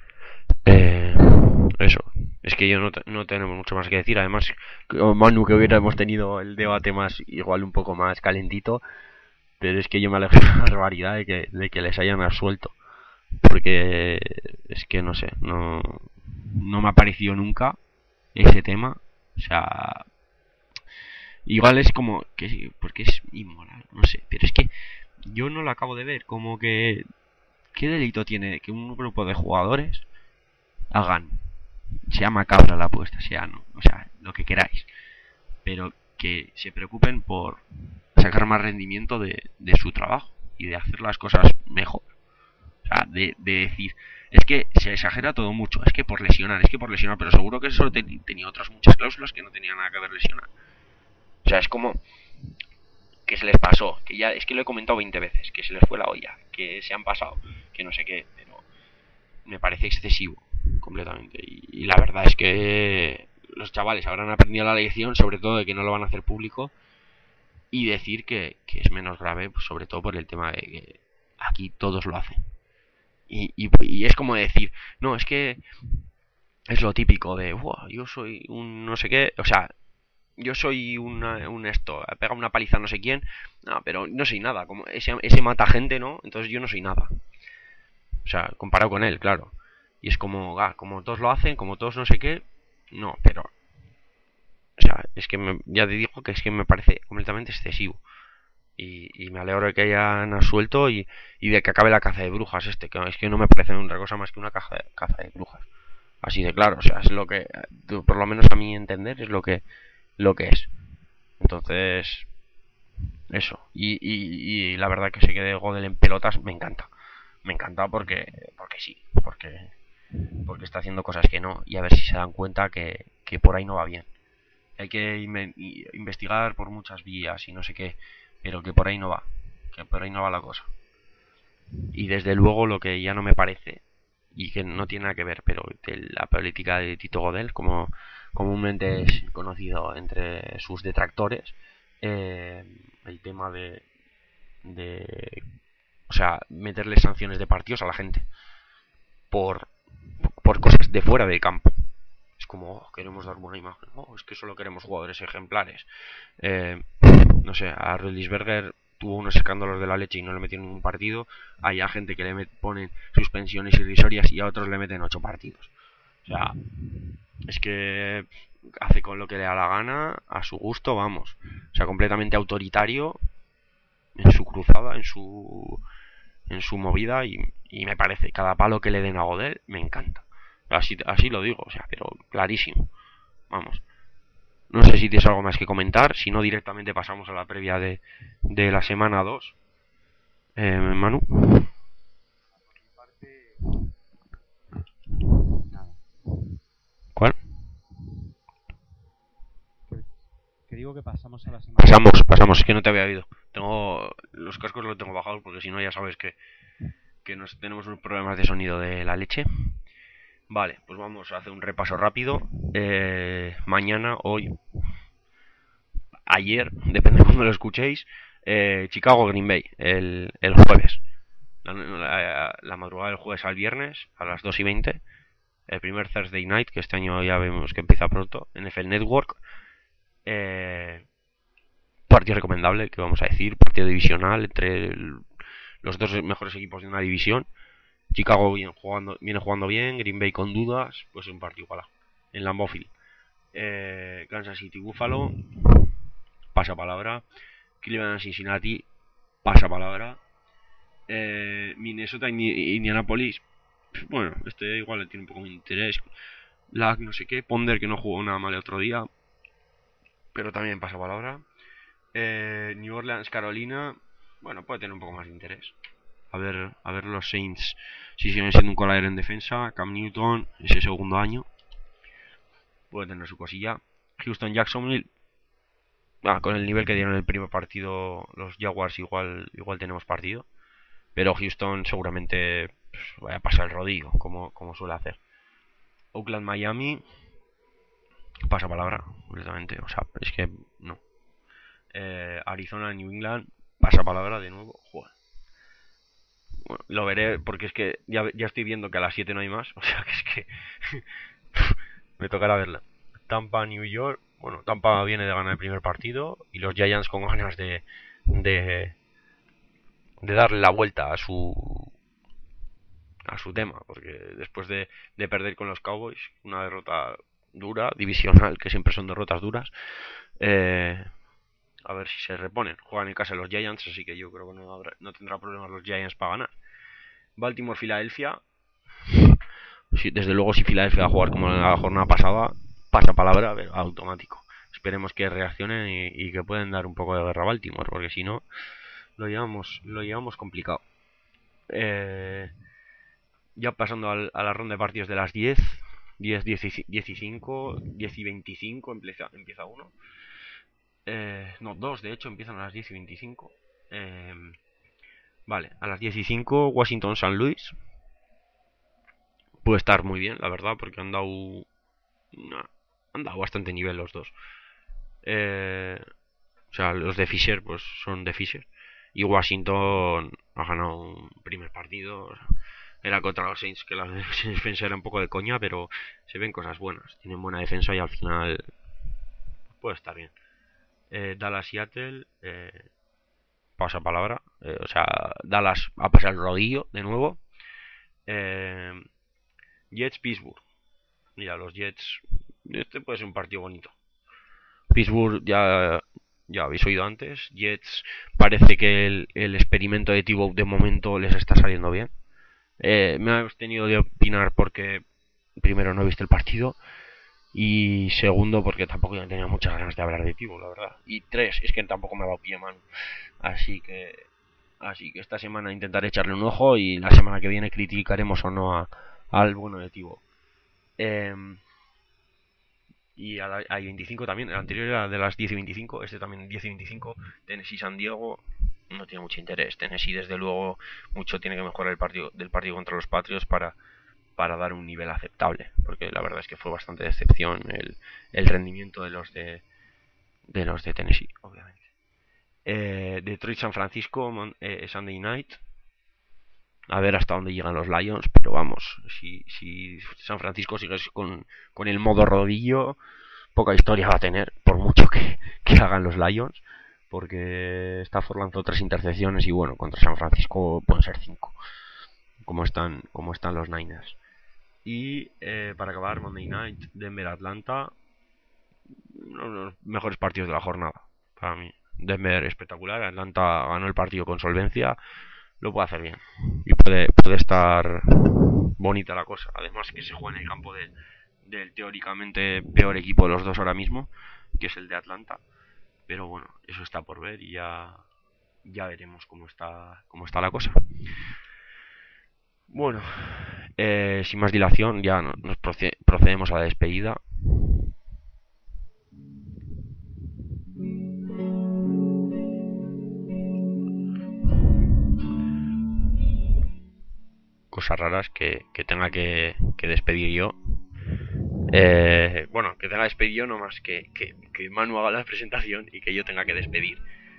Eh, eso. Es que yo no, te- no tenemos mucho más que decir. Además, con Manu, que hubiéramos tenido el debate más, igual un poco más calentito. Pero es que yo me alegro una barbaridad de que, de que les hayan absuelto. Porque es que no sé, no, no me ha parecido nunca ese tema. O sea, igual es como que sí, porque es inmoral, no sé. Pero es que yo no lo acabo de ver. Como que, ¿qué delito tiene que un grupo de jugadores hagan, sea macabra la apuesta, sea no, o sea, lo que queráis, pero que se preocupen por sacar más rendimiento de, de su trabajo y de hacer las cosas mejor? O sea, de, de decir, es que se exagera todo mucho, es que por lesionar, es que por lesionar, pero seguro que eso te, tenía otras muchas cláusulas que no tenían nada que ver lesionar. O sea, es como que se les pasó, que ya, es que lo he comentado veinte veces, que se les fue la olla, que se han pasado, que no sé qué, pero me parece excesivo completamente. Y, y la verdad es que los chavales habrán aprendido la lección, sobre todo de que no lo van a hacer público, y decir que, que es menos grave, pues sobre todo por el tema de que aquí todos lo hacen. Y, y, y es como decir, no, es que es lo típico de, wow, yo soy un no sé qué, o sea, yo soy una, un esto, pega una paliza a no sé quién, no, pero no soy nada, como ese, ese mata gente, ¿no? Entonces yo no soy nada. O sea, comparado con él, claro. Y es como, ah, como todos lo hacen, como todos no sé qué, no, pero... O sea, es que me, ya te digo que es que me parece completamente excesivo. Y, y me alegro de que hayan absuelto y, y de que acabe la caza de brujas este, que es que no me parece otra cosa más que una caza de, caza de brujas. Así de claro, o sea, es lo que, por lo menos a mi entender, es lo que, lo que es. Entonces, eso. Y, y, y la verdad que se quede Godel en pelotas me encanta. Me encanta porque, porque sí, porque, porque está haciendo cosas que no, y a ver si se dan cuenta que, que por ahí no va bien. Hay que inve- investigar por muchas vías y no sé qué, pero que por ahí no va, que por ahí no va la cosa. Y desde luego lo que ya no me parece, y que no tiene nada que ver, pero de la política de Tito Godel, como comúnmente es conocido entre sus detractores, eh, el tema de, de, o sea, meterle sanciones de partidos a la gente por, por cosas de fuera del campo. Es como, oh, queremos dar buena imagen, oh, es que solo queremos jugadores ejemplares. Eh, no sé, a Rodlisberger tuvo unos escándalos de la leche y no le metieron ningún partido. Hay a gente que le met, ponen suspensiones irrisorias y a otros le meten ocho partidos. O sea, es que hace con lo que le da la gana, a su gusto, vamos. O sea, completamente autoritario en su cruzada, en su en su movida, y, y me parece, cada palo que le den a Godel me encanta. Así, así lo digo, o sea, pero clarísimo. Vamos. No sé si tienes algo más que comentar, si no directamente pasamos a la previa de, de la semana dos. Eh, Manu. ¿Cuál? Que digo que pasamos a la semana. Pasamos, pasamos, es que no te había oído. Tengo los cascos los tengo bajados porque si no ya sabes que, que nos tenemos unos problemas de sonido de la leche. Vale, pues vamos a hacer un repaso rápido. Eh, mañana, hoy, ayer, depende de cuando lo escuchéis, eh, Chicago Green Bay, el, el jueves. La, la, la madrugada del jueves al viernes a las dos y veinte. El primer Thursday Night, que este año ya vemos que empieza pronto. N F L Network. Eh, partido recomendable, que vamos a decir. Partido divisional entre el, los dos mejores equipos de una división. Chicago viene jugando, viene jugando bien. Green Bay con dudas. Pues un partido igual en Lambeau Field. Eh, Kansas City Buffalo. Pasa palabra. Cleveland Cincinnati. Pasa palabra. Eh, Minnesota Indianapolis. Bueno, este igual le tiene un poco de interés. La no sé qué. Ponder, que no jugó nada mal el otro día, pero también pasa palabra. Eh, New Orleans Carolina. Bueno, puede tener un poco más de interés. A ver, a ver los Saints si siguen siendo un coladero en defensa. Cam Newton, ese segundo año, puede tener su cosilla. Houston Jacksonville. Ah, con el nivel que dieron el primer partido los Jaguars, igual, igual tenemos partido. Pero Houston seguramente pues, vaya a pasar el rodillo, como, como suele hacer. Oakland Miami. Pasa palabra, completamente. O sea, es que no. Eh, Arizona New England. Pasa palabra de nuevo. Joder. Bueno, lo veré porque es que ya, ya estoy viendo que a las siete no hay más. O sea que es que me tocará verla. Tampa New York. Bueno, Tampa viene de ganar el primer partido. Y los Giants con ganas de de, de darle la vuelta a su a su tema. Porque después de, de perder con los Cowboys, una derrota dura, divisional, que siempre son derrotas duras, eh, a ver si se reponen. Juegan en casa los Giants, así que yo creo que no, habrá, no tendrá problemas los Giants para ganar. Baltimore Filadelfia. Sí, desde luego, si Filadelfia va a jugar como en la jornada pasada, pasa palabra, pero automático. Esperemos que reaccionen y, y que pueden dar un poco de guerra a Baltimore, porque si no lo llevamos lo llevamos complicado. Eh, ya pasando al, a la ronda de partidos de las diez, diez, diez y cinco, diez y veinticinco empieza, empieza uno. Eh, no, dos de hecho empiezan a las diez y veinticinco. Eh, vale, a las diez y cinco Washington San Luis. Puede estar muy bien, la verdad, porque han dado una, han dado bastante nivel los dos. Eh, o sea, los de Fisher pues son de Fisher. Y Washington ha ganado un primer partido. O sea, era contra los Saints, que la defensa era un poco de coña, pero se ven cosas buenas. Tienen buena defensa y al final puede estar bien. Eh, Dallas Seattle. Eh, pasa palabra. Eh, o sea, Dallas ha pasado el rodillo de nuevo. Eh, Jets Pittsburgh. Mira, los Jets. Este puede ser un partido bonito. Pittsburgh ya, ya habéis oído antes. Jets parece que el, el experimento de Thibaut de momento les está saliendo bien. Eh, me he abstenido de opinar porque primero no he visto el partido y segundo porque tampoco ya tenía muchas ganas de hablar de Thibaut, la verdad. Y tres, es que tampoco me ha dado pie mano. Así que así que esta semana intentaré echarle un ojo y la semana que viene criticaremos o no a, al bueno de Thibaut. Eh, y a la a veinticinco también, el anterior era de las diez y veinticinco, este también diez y veinticinco, Tennessee San Diego. No tiene mucho interés. Tennessee desde luego mucho tiene que mejorar el partido del partido contra los Patriots para, para dar un nivel aceptable, porque la verdad es que fue bastante decepción el, el rendimiento de los de de los de Tennessee, obviamente. eh, Detroit San Francisco, eh, Sunday Night. A ver hasta dónde llegan los Lions, pero vamos, si, si San Francisco sigue con, con el modo rodillo, poca historia va a tener, por mucho que, que hagan los Lions, porque Stafford lanzó tres intercepciones y bueno, contra San Francisco pueden ser cinco, como están, como están los Niners. Y eh, para acabar, Monday Night, Denver Atlanta, uno de los mejores partidos de la jornada para mí. Denver espectacular, Atlanta ganó el partido con solvencia, lo puede hacer bien y puede, puede estar bonita la cosa. Además que se juega en el campo de, del teóricamente peor equipo de los dos ahora mismo, que es el de Atlanta, pero bueno, eso está por ver y ya ya veremos cómo está cómo está la cosa. Bueno, eh, sin más dilación ya nos procedemos a la despedida. cosas raras que, que tenga que, que despedir yo. Eh, bueno, que tenga que despedir yo, no más que, que, que Manu haga la presentación y que yo tenga que despedir.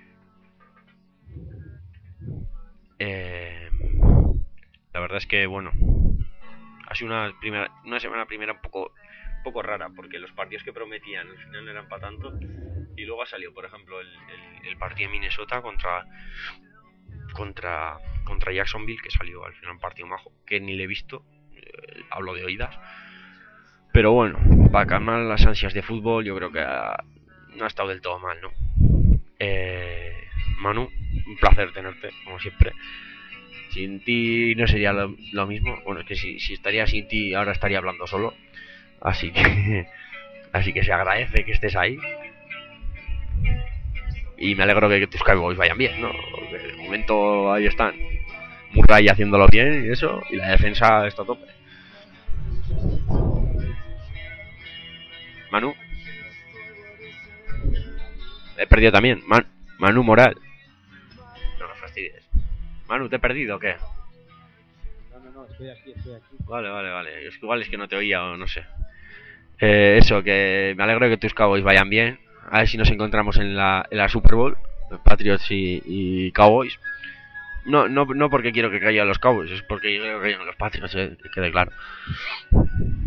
Eh, la verdad es que, bueno, ha sido una, primera, una semana primera un poco, un poco rara, porque los partidos que prometían al final no eran para tanto. Y luego ha salido, por ejemplo, el, el, el partido de Minnesota contra... contra contra Jacksonville, que salió al final un partido majo, que ni le he visto, eh, hablo de oídas, pero bueno, para calmar las ansias de fútbol yo creo que ha, no ha estado del todo mal, ¿no? Eh, Manu, un placer tenerte, como siempre. Sin ti no sería lo, lo mismo, bueno, es que si, si estaría sin ti ahora estaría hablando solo, así que así que se agradece que estés ahí. Y me alegro que tus Cowboys vayan bien, ¿no? Porque de momento ahí están. Murray haciéndolo bien y eso. Y la defensa está a tope. Manu. He perdido también. Man Manu Moral. No me fastidies. Manu, ¿te he perdido o qué? No, no, no, estoy aquí, estoy aquí. Vale, vale, vale. Es que igual es que no te oía o no sé. Eh, eso, que me alegro de que tus Cowboys vayan bien. A ver si nos encontramos en la, en la Super Bowl, Patriots y, y Cowboys. No, no, no porque quiero que caigan los Cowboys, es porque quiero que caigan los Patriots, eh, que quede claro. Yo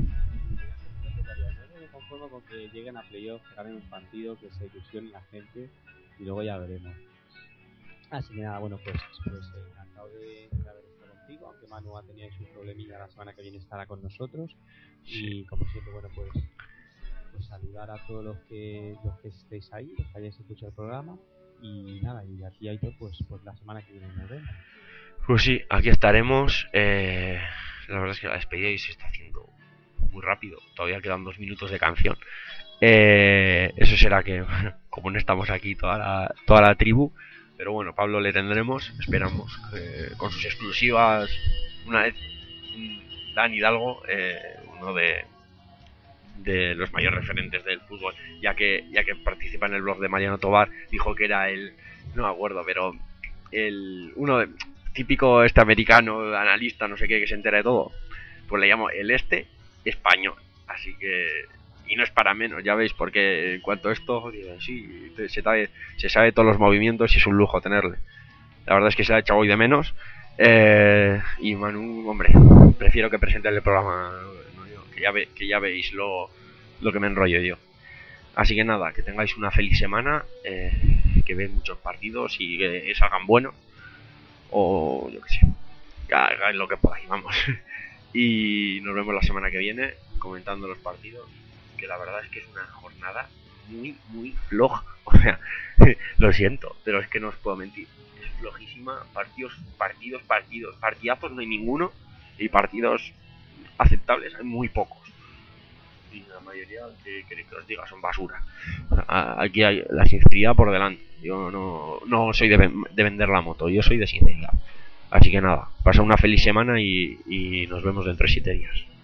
me conformo con que lleguen a playoff, que ganen un partido, que se ilusione la gente y luego ya veremos. Así que nada, bueno, pues, pues eh, encantado de, de haber estado contigo, aunque Manu ha tenido su problemilla, la semana que viene estará con nosotros. Y como siempre, bueno, pues... pues saludar a todos los que los que estéis ahí, los que hayáis escuchado el programa y nada, y aquí hay todo, pues, pues la semana que viene nos vemos. Pues sí, aquí estaremos. Eh, la verdad es que la despedida se está haciendo muy rápido, todavía quedan dos minutos de canción. Eh, eso será que, como no estamos aquí toda la, toda la tribu, pero bueno, Pablo le tendremos, esperamos, eh, con sus exclusivas. Una vez Dan Hidalgo, eh, uno de de los mayores referentes del fútbol, ya que ya que participa en el blog de Mariano Tobar, dijo que era el, no me acuerdo, pero el uno de, típico este americano, analista, no sé qué, que se entera de todo, pues le llamo el este español, así que, y no es para menos, ya veis, porque en cuanto a esto, sí, se sabe, se sabe todos los movimientos y es un lujo tenerle. La verdad es que se ha echado hoy de menos. Eh, y Manu, hombre, prefiero que presente el programa, que ya, ve, que ya veis lo, lo que me enrollo yo. Así que nada, que tengáis una feliz semana, eh, que veáis muchos partidos y que salgan buenos, o yo que sé, que hagáis lo que podáis, vamos. Y nos vemos la semana que viene comentando los partidos, que la verdad es que es una jornada muy, muy floja. O sea, lo siento, pero es que no os puedo mentir, es flojísima. Partidos, partidos, partidos, partidazos no hay ninguno, y partidos aceptables hay muy pocos, y la mayoría, que queréis que os diga, son basura. Aquí hay la sinceridad por delante. Yo no, no soy de, de vender la moto, yo soy de sinceridad. Así que nada, pasa una feliz semana y, y nos vemos dentro de siete días.